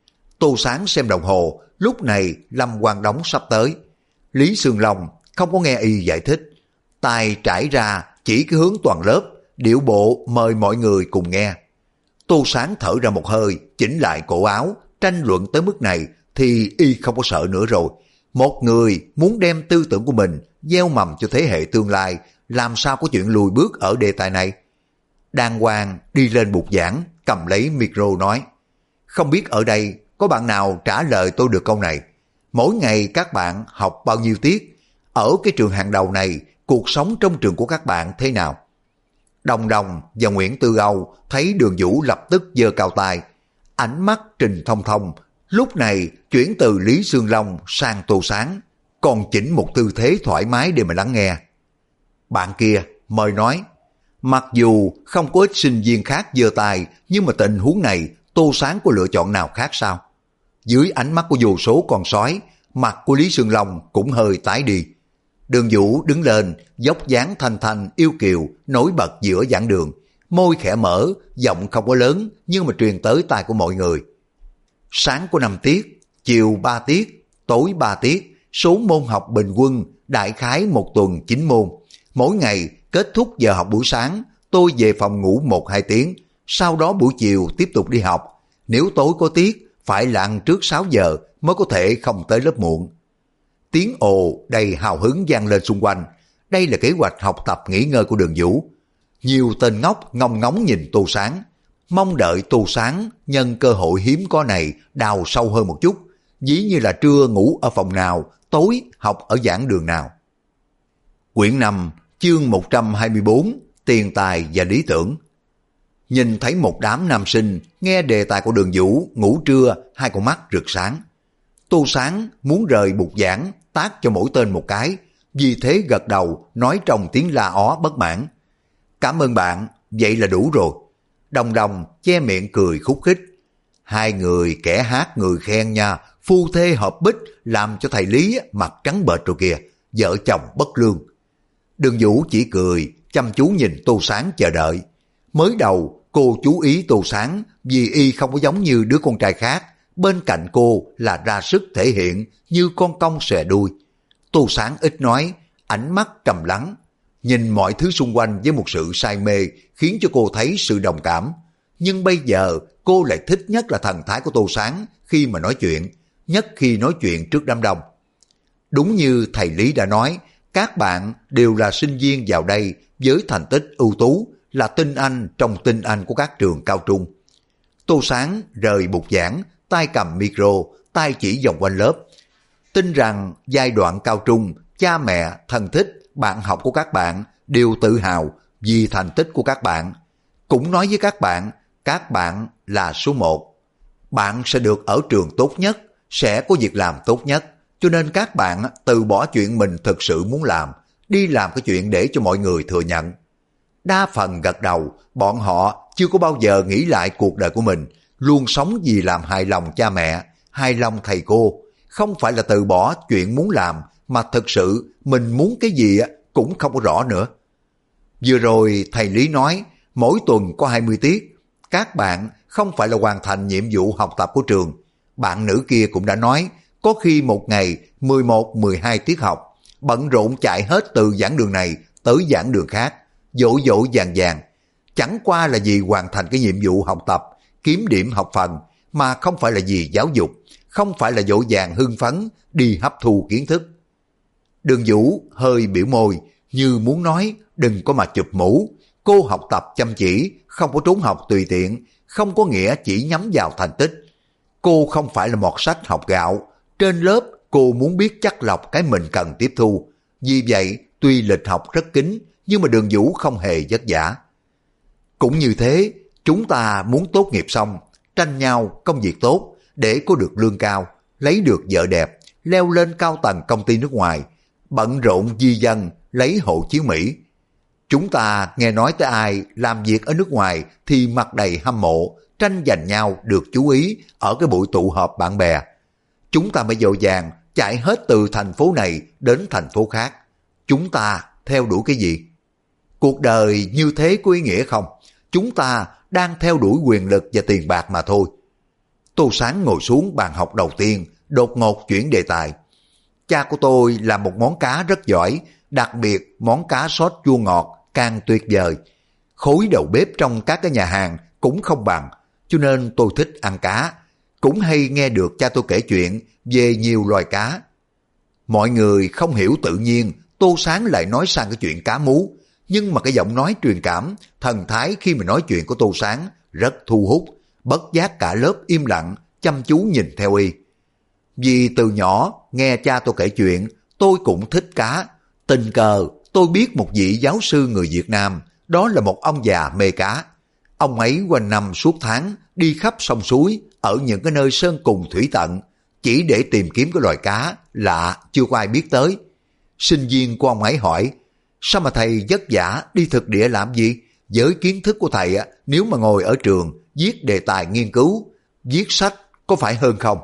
Tô Sáng xem đồng hồ, lúc này Lâm Quang Đống sắp tới. Lý Sương Long không có nghe y giải thích, tay trải ra chỉ cái hướng toàn lớp, điệu bộ mời mọi người cùng nghe. Tô Sáng thở ra một hơi, chỉnh lại cổ áo, tranh luận tới mức này thì y không có sợ nữa rồi. Một người muốn đem tư tưởng của mình gieo mầm cho thế hệ tương lai, làm sao có chuyện lùi bước ở đề tài này. Đàng hoàng đi lên bục giảng, cầm lấy micro nói, không biết ở đây có bạn nào trả lời tôi được câu này. Mỗi ngày các bạn học bao nhiêu tiết? Ở cái trường hàng đầu này, cuộc sống trong trường của các bạn thế nào? Đồng Đồng và Nguyễn Tư Âu thấy Đường Vũ lập tức giơ cao tay, ánh mắt Trình Thông Thông lúc này chuyển từ Lý Sương Long sang Tô Sáng, còn chỉnh một tư thế thoải mái để mà lắng nghe. Bạn kia mời nói. Mặc dù không có ít sinh viên khác giơ tay, nhưng mà tình huống này Tô Sáng có lựa chọn nào khác sao? Dưới ánh mắt của vô số con sói, mặt của Lý Sương Long cũng hơi tái đi. Đường Vũ đứng lên, dốc dáng thanh thanh yêu kiều nổi bật giữa giảng đường, môi khẽ mở, giọng không có lớn nhưng mà truyền tới tai của mọi người. Sáng có 5 tiết, chiều 3 tiết, tối 3 tiết, số môn học bình quân đại khái một tuần 9 môn. Mỗi ngày kết thúc giờ học buổi sáng, tôi về phòng ngủ 1-2 tiếng, sau đó buổi chiều tiếp tục đi học. Nếu tối có tiết, phải là ăn trước 6 giờ mới có thể không tới lớp muộn. Tiếng ồ đầy hào hứng vang lên xung quanh. Đây là kế hoạch học tập nghỉ ngơi của Đường Vũ. Nhiều tên ngốc ngông ngóng nhìn Tô Sáng, mong đợi Tô Sáng nhân cơ hội hiếm có này đào sâu hơn một chút, ví như là trưa ngủ ở phòng nào, tối học ở giảng đường nào. Quyển 5, chương 124, Tiền tài và lý tưởng. Nhìn thấy một đám nam sinh nghe đề tài của Đường Vũ ngủ trưa, hai con mắt rực sáng. Tô Sáng muốn rời bục giảng, tát cho mỗi tên một cái, vì thế gật đầu nói trong tiếng la ó bất mãn. Cảm ơn bạn, vậy là đủ rồi. Đồng Đồng che miệng cười khúc khích. Hai người kẻ hát người khen nha, phu thê hợp bích làm cho thầy Lý mặt trắng bệch rồi kìa, vợ chồng bất lương. Đường Vũ chỉ cười, chăm chú nhìn Tô Sáng chờ đợi. Mới đầu cô chú ý Tô Sáng vì y không có giống như đứa con trai khác, bên cạnh cô là ra sức thể hiện như con cong xòe đuôi. Tô Sáng ít nói, ánh mắt trầm lắng, nhìn mọi thứ xung quanh với một sự say mê khiến cho cô thấy sự đồng cảm. Nhưng bây giờ cô lại thích nhất là thần thái của Tô Sáng khi mà nói chuyện, nhất khi nói chuyện trước đám đông. Đúng như thầy Lý đã nói, các bạn đều là sinh viên vào đây với thành tích ưu tú, là tinh anh trong tinh anh của các trường cao trung. Tô Sáng rời bục giảng, tay cầm micro, tay chỉ vòng quanh lớp. Tin rằng giai đoạn cao trung, cha mẹ, thân thích, bạn học của các bạn đều tự hào vì thành tích của các bạn. Cũng nói với các bạn là số 1. Bạn sẽ được ở trường tốt nhất, sẽ có việc làm tốt nhất, cho nên các bạn từ bỏ chuyện mình thực sự muốn làm, đi làm cái chuyện để cho mọi người thừa nhận. Đa phần gật đầu, bọn họ chưa có bao giờ nghĩ lại cuộc đời của mình, luôn sống vì làm hài lòng cha mẹ, hài lòng thầy cô, không phải là từ bỏ chuyện muốn làm, mà thực sự mình muốn cái gì cũng không có rõ nữa. Vừa rồi thầy Lý nói, mỗi tuần có 20 tiết, các bạn không phải là hoàn thành nhiệm vụ học tập của trường. Bạn nữ kia cũng đã nói, có khi một ngày 11-12 tiết học, bận rộn chạy hết từ giảng đường này tới giảng đường khác, dỗ dỗ vàng vàng. Chẳng qua là vì hoàn thành cái nhiệm vụ học tập, kiếm điểm học phần, mà không phải là vì giáo dục, không phải là dỗ dàng hưng phấn đi hấp thu kiến thức. Đường Vũ hơi biểu môi, như muốn nói đừng có mà chụp mũ. Cô học tập chăm chỉ, không có trốn học tùy tiện, không có nghĩa chỉ nhắm vào thành tích. Cô không phải là mọt sách học gạo. Trên lớp cô muốn biết chắc lọc cái mình cần tiếp thu. Vì vậy tuy lịch học rất kín, nhưng mà Đường Vũ không hề vất vả. Cũng như thế, chúng ta muốn tốt nghiệp xong, tranh nhau công việc tốt để có được lương cao, lấy được vợ đẹp, leo lên cao tầng công ty nước ngoài, bận rộn di dân, lấy hộ chiếu Mỹ. Chúng ta nghe nói tới ai làm việc ở nước ngoài thì mặt đầy hâm mộ, tranh giành nhau được chú ý ở cái buổi tụ họp bạn bè. Chúng ta mới dội vàng chạy hết từ thành phố này đến thành phố khác. Chúng ta theo đuổi cái gì? Cuộc đời như thế có ý nghĩa không? Chúng ta đang theo đuổi quyền lực và tiền bạc mà thôi. Tô Sáng ngồi xuống bàn học đầu tiên, đột ngột chuyển đề tài. Cha của tôi làm một món cá rất giỏi, đặc biệt món cá sốt chua ngọt, càng tuyệt vời. Khối đầu bếp trong các cái nhà hàng cũng không bằng, cho nên tôi thích ăn cá. Cũng hay nghe được cha tôi kể chuyện về nhiều loài cá. Mọi người không hiểu tự nhiên, Tô Sáng lại nói sang cái chuyện cá mú. Nhưng mà cái giọng nói truyền cảm, thần thái khi mà nói chuyện của Tô Sáng rất thu hút. Bất giác cả lớp im lặng, chăm chú nhìn theo y. Vì từ nhỏ nghe cha tôi kể chuyện, tôi cũng thích cá. Tình cờ tôi biết một vị giáo sư người Việt Nam, đó là một ông già mê cá. Ông ấy quanh năm suốt tháng đi khắp sông suối ở những cái nơi sơn cùng thủy tận, chỉ để tìm kiếm cái loài cá lạ chưa có ai biết tới. Sinh viên của ông ấy hỏi, sao mà thầy vất vả đi thực địa làm gì? Với kiến thức của thầy, nếu mà ngồi ở trường viết đề tài nghiên cứu, viết sách có phải hơn không?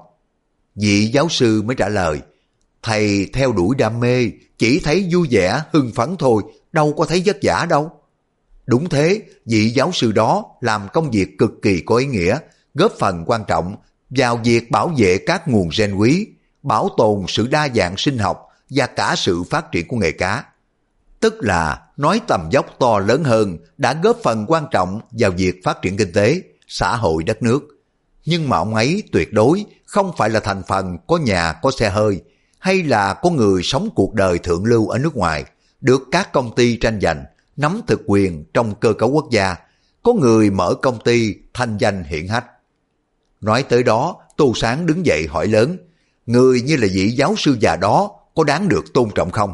Vị giáo sư mới trả lời, thầy theo đuổi đam mê, chỉ thấy vui vẻ, hưng phấn thôi, đâu có thấy vất vả đâu. Đúng thế, vị giáo sư đó làm công việc cực kỳ có ý nghĩa, góp phần quan trọng vào việc bảo vệ các nguồn gen quý, bảo tồn sự đa dạng sinh học và cả sự phát triển của nghề cá. Tức là nói tầm dốc to lớn hơn, đã góp phần quan trọng vào việc phát triển kinh tế, xã hội đất nước. Nhưng mà ông ấy tuyệt đối không phải là thành phần có nhà có xe hơi, hay là có người sống cuộc đời thượng lưu ở nước ngoài, được các công ty tranh giành, nắm thực quyền trong cơ cấu quốc gia, có người mở công ty thanh danh hiển hách. Nói tới đó, Tô Sáng đứng dậy hỏi lớn, người như là vị giáo sư già đó có đáng được tôn trọng không?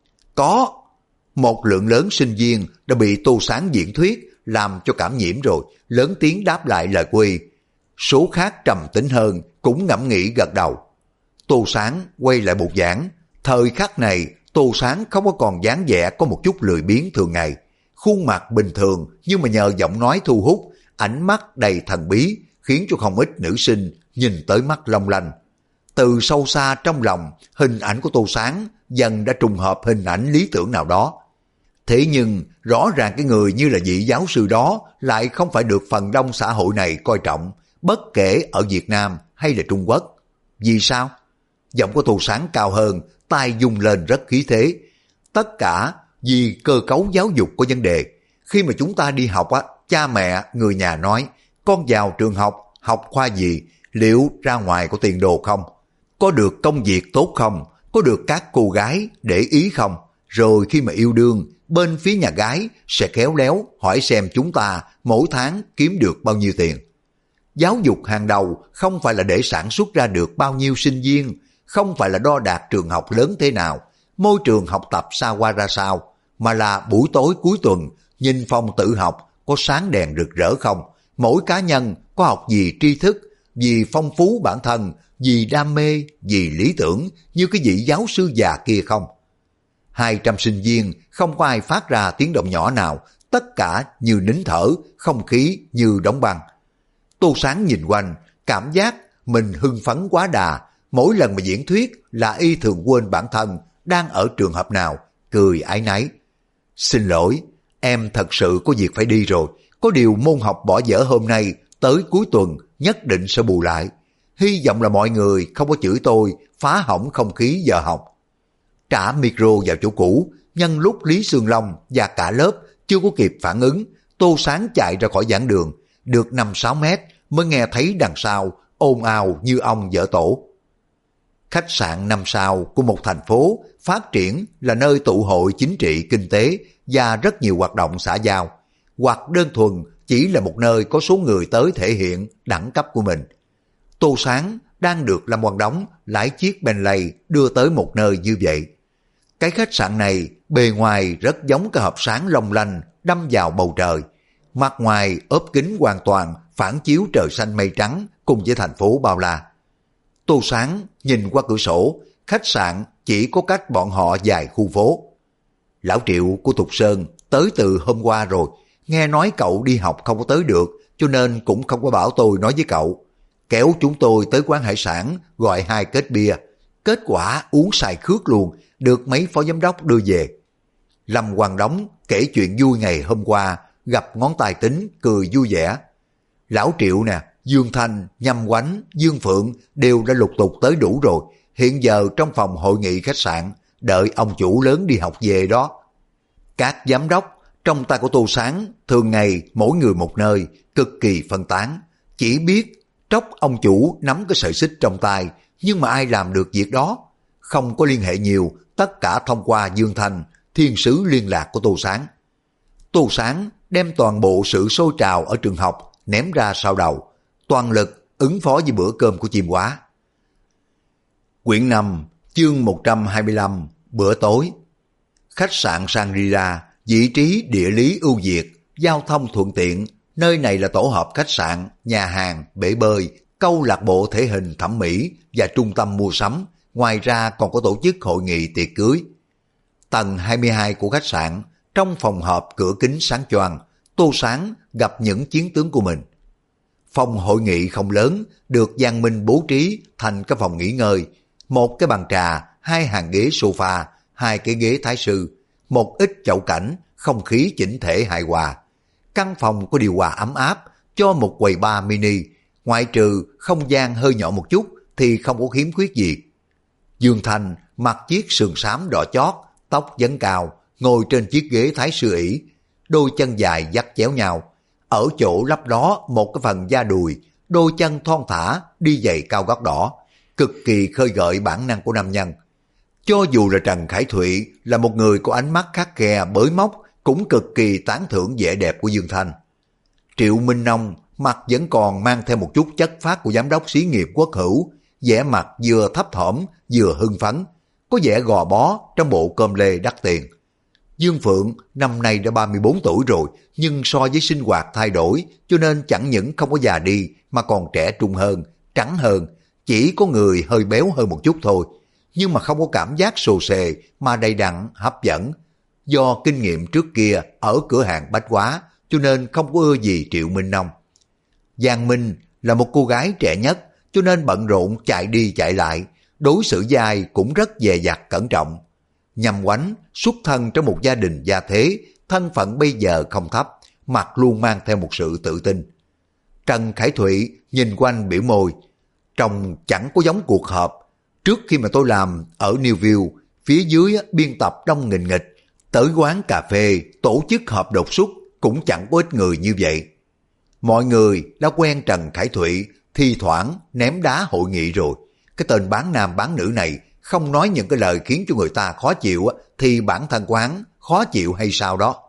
Có. Một lượng lớn sinh viên đã bị Tô Sáng diễn thuyết làm cho cảm nhiễm rồi, lớn tiếng đáp lại lời của y. Số khác trầm tĩnh hơn cũng ngẫm nghĩ gật đầu. Tô Sáng quay lại bục giảng. Thời khắc này Tô Sáng không có còn dáng vẻ có một chút lười biếng thường ngày, khuôn mặt bình thường nhưng mà nhờ giọng nói thu hút, ánh mắt đầy thần bí khiến cho không ít nữ sinh nhìn tới mắt long lanh. Từ sâu xa trong lòng, hình ảnh của Tô Sáng dần đã trùng hợp hình ảnh lý tưởng nào đó. Thế nhưng rõ ràng cái người như là vị giáo sư đó lại không phải được phần đông xã hội này coi trọng, bất kể ở Việt Nam hay là Trung Quốc. Vì sao? Giọng của Tô Sáng cao hơn, tai rung lên rất khí thế. Tất cả vì cơ cấu giáo dục có vấn đề. Khi mà chúng ta đi học á, cha mẹ, người nhà nói, con vào trường học, học khoa gì, liệu ra ngoài có tiền đồ không? Có được công việc tốt không? Có được các cô gái để ý không? Rồi khi mà yêu đương, bên phía nhà gái sẽ khéo léo hỏi xem chúng ta mỗi tháng kiếm được bao nhiêu tiền. Giáo dục hàng đầu không phải là để sản xuất ra được bao nhiêu sinh viên, không phải là đo đạc trường học lớn thế nào, môi trường học tập xa hoa ra sao, mà là buổi tối cuối tuần nhìn phòng tự học có sáng đèn rực rỡ không, mỗi cá nhân có học gì tri thức, vì phong phú bản thân, vì đam mê, vì lý tưởng như cái vị giáo sư già kia không. 200 sinh viên không có ai phát ra tiếng động nhỏ nào, tất cả như nín thở, không khí như đóng băng. Tô Sáng nhìn quanh, cảm giác mình hưng phấn quá đà, mỗi lần mà diễn thuyết là y thường quên bản thân đang ở trường hợp nào, cười áy náy. Xin lỗi, em thật sự có việc phải đi rồi, có điều môn học bỏ dở hôm nay tới cuối tuần nhất định sẽ bù lại. Hy vọng là mọi người không có chửi tôi phá hỏng không khí giờ học. Trả micro vào chỗ cũ, nhân lúc Lý Sương Long và cả lớp chưa có kịp phản ứng, Tô Sáng chạy ra khỏi giảng đường, được 5-6 mét mới nghe thấy đằng sau ồn ào như ong vỡ tổ. Khách sạn 5 sao của một thành phố phát triển là nơi tụ hội chính trị, kinh tế và rất nhiều hoạt động xã giao, hoặc đơn thuần chỉ là một nơi có số người tới thể hiện đẳng cấp của mình. Tô Sáng đang được Lâm Quang Đống lái chiếc Bentley đưa tới một nơi như vậy. Cái khách sạn này bề ngoài rất giống cái hộp sáng long lanh đâm vào bầu trời, mặt ngoài ốp kính hoàn toàn phản chiếu trời xanh mây trắng cùng với thành phố bao la. Tô Sáng nhìn qua cửa sổ, khách sạn chỉ có cách bọn họ vài khu phố. Lão Triệu của Thục Sơn tới từ hôm qua rồi, nghe nói cậu đi học không có tới được, cho nên cũng không có bảo tôi nói với cậu. Kéo chúng tôi tới quán hải sản gọi 2 kết bia, kết quả uống xài khước luôn, được mấy phó giám đốc đưa về. Lâm Quang Đống kể chuyện vui ngày hôm qua, gặp ngón tay tính, cười vui vẻ. Lão Triệu nè, Dương Thanh, Nhâm Quánh, Dương Phượng đều đã lục tục tới đủ rồi, hiện giờ trong phòng hội nghị khách sạn, đợi ông chủ lớn đi học về đó. Các giám đốc Trong tay của Tô Sáng, thường ngày mỗi người một nơi, cực kỳ phân tán. Chỉ biết tróc ông chủ nắm cái sợi xích trong tay, nhưng mà ai làm được việc đó? Không có liên hệ nhiều, tất cả thông qua Dương Thanh, thiên sứ liên lạc của Tô Sáng. Tô Sáng đem toàn bộ sự sôi trào ở trường học ném ra sau đầu, toàn lực ứng phó với bữa cơm của chim quá. Quyển 5, chương 125, bữa tối. Khách sạn Shangri-La, vị trí địa lý ưu việt, giao thông thuận tiện, nơi này là tổ hợp khách sạn, nhà hàng, bể bơi, câu lạc bộ thể hình thẩm mỹ và trung tâm mua sắm, ngoài ra còn có tổ chức hội nghị tiệc cưới. Tầng 22 của khách sạn, trong phòng họp cửa kính sáng choang, Tô Sáng gặp những chiến tướng của mình. Phòng hội nghị không lớn, được Giang Minh bố trí thành cái phòng nghỉ ngơi, một cái bàn trà, hai hàng ghế sofa, hai cái ghế thái sư, một ít chậu cảnh, không khí chỉnh thể hài hòa. Căn phòng có điều hòa ấm áp, cho một quầy bar mini, ngoại trừ không gian hơi nhỏ một chút thì không có khiếm khuyết gì. Dương Thanh mặc chiếc sườn xám đỏ chót, tóc vấn cao, ngồi trên chiếc ghế thái sư ỷ, đôi chân dài dắt chéo nhau, ở chỗ lấp đó một cái phần da đùi, đôi chân thon thả đi giày cao gót đỏ, cực kỳ khơi gợi bản năng của nam nhân. Cho dù là Trần Khải Thụy là một người có ánh mắt khắt khe bới móc, cũng cực kỳ tán thưởng vẻ đẹp của Dương Thanh. Triệu Minh Nông mặt vẫn còn mang theo một chút chất phác của giám đốc xí nghiệp Quốc Hữu, vẻ mặt vừa thấp thỏm vừa hưng phấn, có vẻ gò bó trong bộ cơm lê đắt tiền. Dương Phượng năm nay đã 34 tuổi rồi, nhưng so với sinh hoạt thay đổi, cho nên chẳng những không có già đi mà còn trẻ trung hơn, trắng hơn, chỉ có người hơi béo hơn một chút thôi, nhưng mà không có cảm giác sồ sề mà đầy đặn hấp dẫn. Do kinh nghiệm trước kia ở cửa hàng bách hóa, cho nên không có ưa gì Triệu Minh Nông. Giang Minh là một cô gái trẻ nhất, cho nên bận rộn chạy đi chạy lại, đối xử với ai cũng rất dè dặt cẩn trọng. Nhằm Oánh xuất thân trong một gia đình gia thế, thân phận bây giờ không thấp, mặt luôn mang theo một sự tự tin. Trần Khải Thụy nhìn quanh biểu môi, trông chẳng có giống cuộc họp. Trước khi mà tôi làm ở Newville, phía dưới biên tập đông nghìn nghịch, tới quán cà phê tổ chức họp đột xuất cũng chẳng có ít người như vậy. Mọi người đã quen Trần Khải Thụy, thi thoảng ném đá hội nghị rồi. Cái tên bán nam bán nữ này không nói những cái lời khiến cho người ta khó chịu thì bản thân quán khó chịu hay sao đó.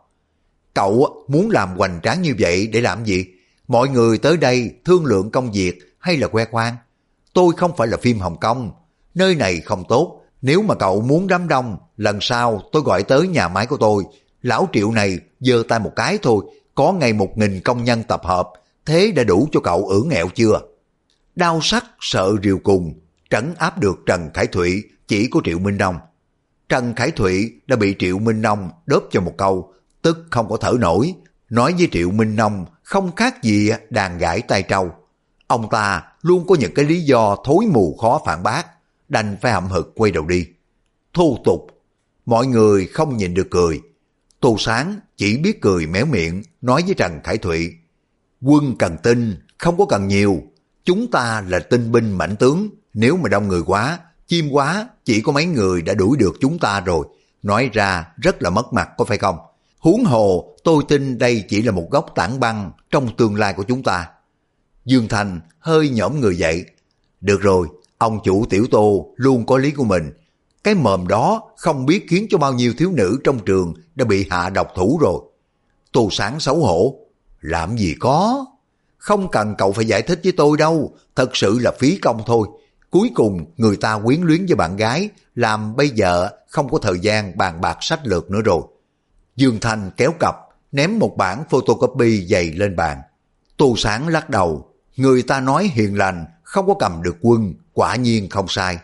Cậu muốn làm hoành tráng như vậy để làm gì? Mọi người tới đây thương lượng công việc hay là khoe khoang? Tôi không phải là phim Hồng Kông, nơi này không tốt. Nếu mà cậu muốn đám đông, lần sau tôi gọi tới nhà máy của tôi. Lão Triệu này giơ tay một cái thôi, có ngày 1.000 công nhân tập hợp, thế đã đủ cho cậu ưỡn ẹo chưa? Đau sắc sợ rìu cùng, trấn áp được Trần Khải Thụy chỉ có Triệu Minh Nông. Trần Khải Thụy đã bị Triệu Minh Nông đớp cho một câu, tức không có thở nổi, nói với Triệu Minh Nông không khác gì đàn gãi tay trâu. Ông ta luôn có những cái lý do thối mù khó phản bác, đành phải hậm hực quay đầu đi. Thô tục, mọi người không nhìn được cười. Tô Sáng chỉ biết cười méo miệng, nói với Trần Khải Thụy, quân cần tinh, không có cần nhiều. Chúng ta là tinh binh mãnh tướng, nếu mà đông người quá, chim quá, chỉ có mấy người đã đuổi được chúng ta rồi. Nói ra rất là mất mặt có phải không? Huống hồ, tôi tin đây chỉ là một góc tảng băng trong tương lai của chúng ta. Dương Thành hơi nhõm người dậy. Được rồi, ông chủ Tiểu Tô luôn có lý của mình. Cái mồm đó không biết khiến cho bao nhiêu thiếu nữ trong trường đã bị hạ độc thủ rồi. Tô Sáng xấu hổ. Làm gì có? Không cần cậu phải giải thích với tôi đâu, thật sự là phí công thôi. Cuối cùng người ta quyến luyến với bạn gái, làm bây giờ không có thời gian bàn bạc sách lược nữa rồi. Dương Thanh kéo cặp, ném một bản photocopy dày lên bàn. Tô Sáng lắc đầu, người ta nói hiền lành, không có cầm được quân, quả nhiên không sai.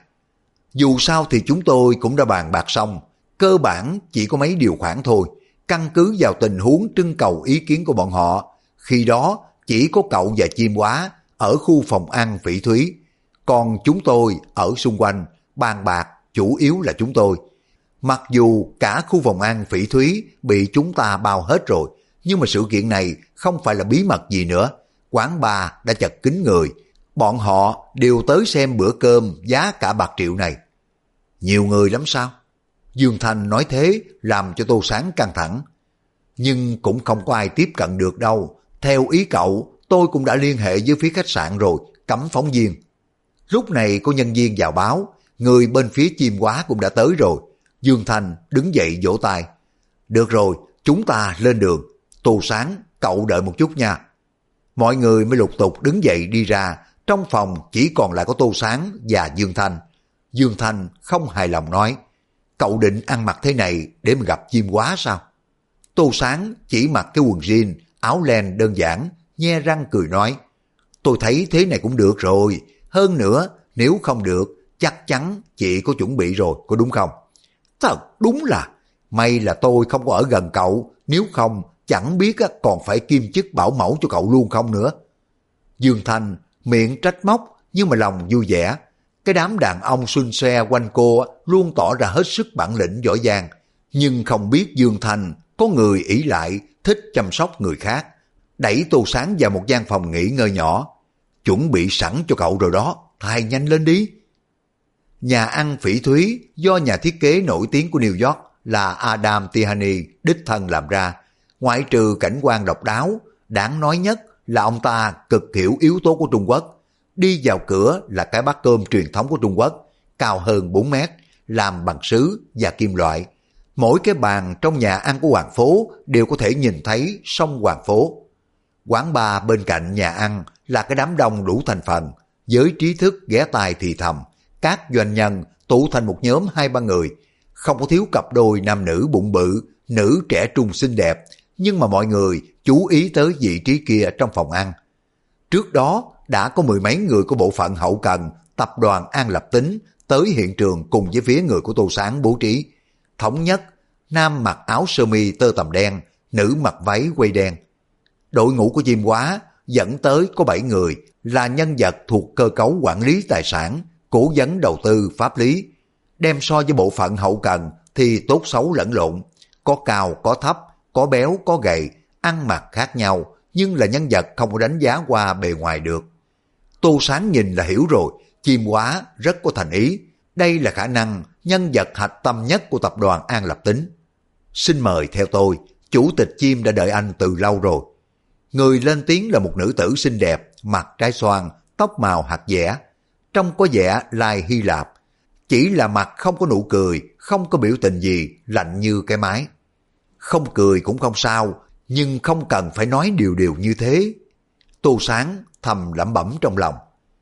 Dù sao thì chúng tôi cũng đã bàn bạc xong, cơ bản chỉ có mấy điều khoản thôi, căn cứ vào tình huống trưng cầu ý kiến của bọn họ. Khi đó chỉ có cậu và chim quá ở khu phòng ăn Phỉ Thúy, còn chúng tôi ở xung quanh, bàn bạc chủ yếu là chúng tôi. Mặc dù cả khu phòng ăn Phỉ Thúy bị chúng ta bao hết rồi, nhưng mà sự kiện này không phải là bí mật gì nữa. Quán bar đã chật kín người, bọn họ đều tới xem bữa cơm giá cả bạc triệu này. Nhiều người lắm sao? Dương Thanh nói thế làm cho Tô Sáng căng thẳng. nhưng cũng không có ai tiếp cận được đâu. Theo ý cậu, tôi cũng đã liên hệ với phía khách sạn rồi, cấm phóng viên. Lúc này có nhân viên vào báo, người bên phía chim quá cũng đã tới rồi. Dương Thanh đứng dậy vỗ tay. Được rồi, chúng ta lên đường. Tô Sáng, cậu đợi một chút nha. Mọi người mới lục tục đứng dậy đi ra, trong phòng chỉ còn lại có Tô Sáng và Dương Thanh. Dương Thanh không hài lòng nói, cậu định ăn mặc thế này để mà gặp chim quá sao? Tô Sáng chỉ mặc cái quần jean, áo len đơn giản, nhe răng cười nói, tôi thấy thế này cũng được rồi, hơn nữa nếu không được, chắc chắn chị có chuẩn bị rồi, có đúng không? Thật đúng là, may là tôi không có ở gần cậu, nếu không chẳng biết còn phải kiêm chức bảo mẫu cho cậu luôn không nữa. Dương Thanh miệng trách móc nhưng mà lòng vui vẻ. Cái đám đàn ông xun xe quanh cô luôn tỏ ra hết sức bản lĩnh giỏi giang, nhưng không biết Dương Thanh có người ỷ lại thích chăm sóc người khác. Đẩy Tô Sáng vào một gian phòng nghỉ ngơi nhỏ. Chuẩn bị sẵn cho cậu rồi đó, thay nhanh lên đi. Nhà ăn phỉ thúy do nhà thiết kế nổi tiếng của New York là Adam Tihany đích thân làm ra. Ngoại trừ cảnh quan độc đáo, đáng nói nhất là ông ta cực hiểu yếu tố của Trung Quốc. Đi vào cửa là cái bát cơm truyền thống của Trung Quốc, cao hơn 4 mét, làm bằng sứ và kim loại. Mỗi cái bàn trong nhà ăn của Hoàng Phố đều có thể nhìn thấy sông Hoàng Phố. Quán bar bên cạnh nhà ăn là cái đám đông đủ thành phần, giới trí thức ghé tai thì thầm, các doanh nhân tụ thành một nhóm 2-3 người, không có thiếu cặp đôi nam nữ bụng bự, nữ trẻ trung xinh đẹp, nhưng mà mọi người chú ý tới vị trí kia trong phòng ăn. Trước đó đã có 10 mấy người của bộ phận hậu cần tập đoàn An Lập Tính tới hiện trường cùng với phía người của Tô Sáng bố trí. Thống nhất, nam mặc áo sơ mi tơ tằm đen, nữ mặc váy quây đen. Đội ngũ của Chim Quá dẫn tới có 7 người là nhân vật thuộc cơ cấu quản lý tài sản, cố vấn đầu tư pháp lý. Đem so với bộ phận hậu cần thì tốt xấu lẫn lộn, có cao có thấp, có béo có gầy, ăn mặc khác nhau, nhưng là nhân vật không có đánh giá qua bề ngoài được. Tô Sáng nhìn là hiểu rồi, Chim Quá rất có thành ý. Đây là khả năng nhân vật hạch tâm nhất của tập đoàn An Lập Tính. Xin mời theo tôi, chủ tịch Chim đã đợi anh từ lâu rồi. Người lên tiếng là một nữ tử xinh đẹp, mặt trái xoan, tóc màu hạt dẻ, trông có vẻ lai Hy Lạp. Chỉ là mặt không có nụ cười, không có biểu tình gì, lạnh như cái máy. Không cười cũng không sao, nhưng không cần phải nói điều điều như thế. Tô Sáng thầm lẩm bẩm trong lòng.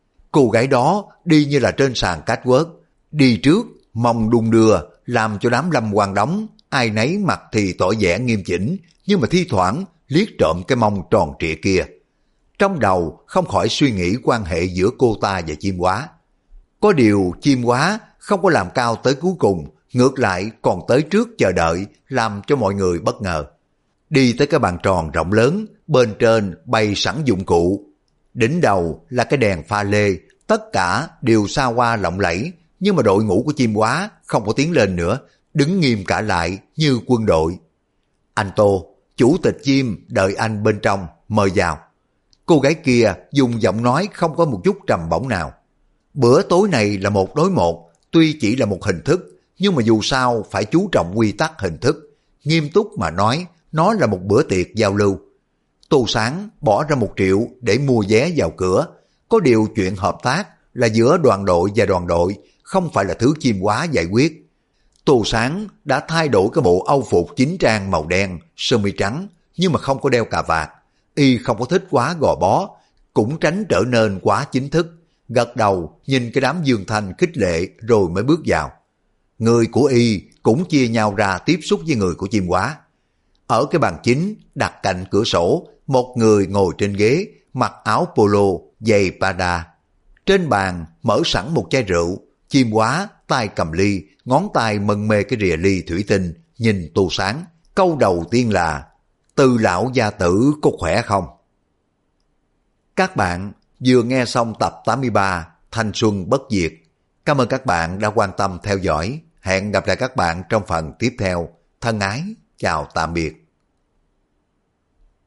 Cô gái đó đi như là trên sàn catwalk, đi trước, mông đung đưa, làm cho đám lâm quan đóng, ai nấy mặt thì tỏ vẻ nghiêm chỉnh, nhưng mà thi thoảng liếc trộm cái mông tròn trịa kia. Trong đầu không khỏi suy nghĩ quan hệ giữa cô ta và Chim Quá. Có điều Chim Quá không có làm cao tới cuối cùng, ngược lại còn tới trước chờ đợi, làm cho mọi người bất ngờ. Đi tới cái bàn tròn rộng lớn, bên trên bày sẵn dụng cụ. Đỉnh đầu là cái đèn pha lê, tất cả đều xa hoa lộng lẫy, nhưng mà đội ngũ của Chim Quá không có tiến lên nữa, đứng nghiêm cả lại như quân đội. Anh Tô, chủ tịch Chim đợi anh bên trong, mời vào. Cô gái kia dùng giọng nói không có một chút trầm bổng nào. Bữa tối này là 1 đối 1, tuy chỉ là một hình thức, nhưng mà dù sao phải chú trọng quy tắc hình thức. Nghiêm túc mà nói, nó là một bữa tiệc giao lưu. Tô Sáng bỏ ra 1 triệu để mua vé vào cửa. Có điều chuyện hợp tác là giữa đoàn đội và đoàn đội, không phải là thứ Chim Quá giải quyết. Tô Sáng đã thay đổi cái bộ âu phục chính trang màu đen, sơ mi trắng, nhưng mà không có đeo cà vạt. Y không có thích quá gò bó, cũng tránh trở nên quá chính thức. Gật đầu nhìn cái đám Dương Thanh khích lệ rồi mới bước vào. Người của Y cũng chia nhau ra tiếp xúc với người của Chim Quá. Ở cái bàn chính đặt cạnh cửa sổ, một người ngồi trên ghế, mặc áo polo, giày Prada. Trên bàn mở sẵn một chai rượu. Chim Quá tay cầm ly, ngón tay mân mê cái rìa ly thủy tinh, nhìn Tô Sáng. Câu đầu tiên là: Từ lão gia tử có khỏe không? Các bạn vừa nghe xong tập 83 Thanh Xuân Bất Diệt. Cảm ơn các bạn đã quan tâm theo dõi. Hẹn gặp lại các bạn trong phần tiếp theo. Thân ái, chào tạm biệt.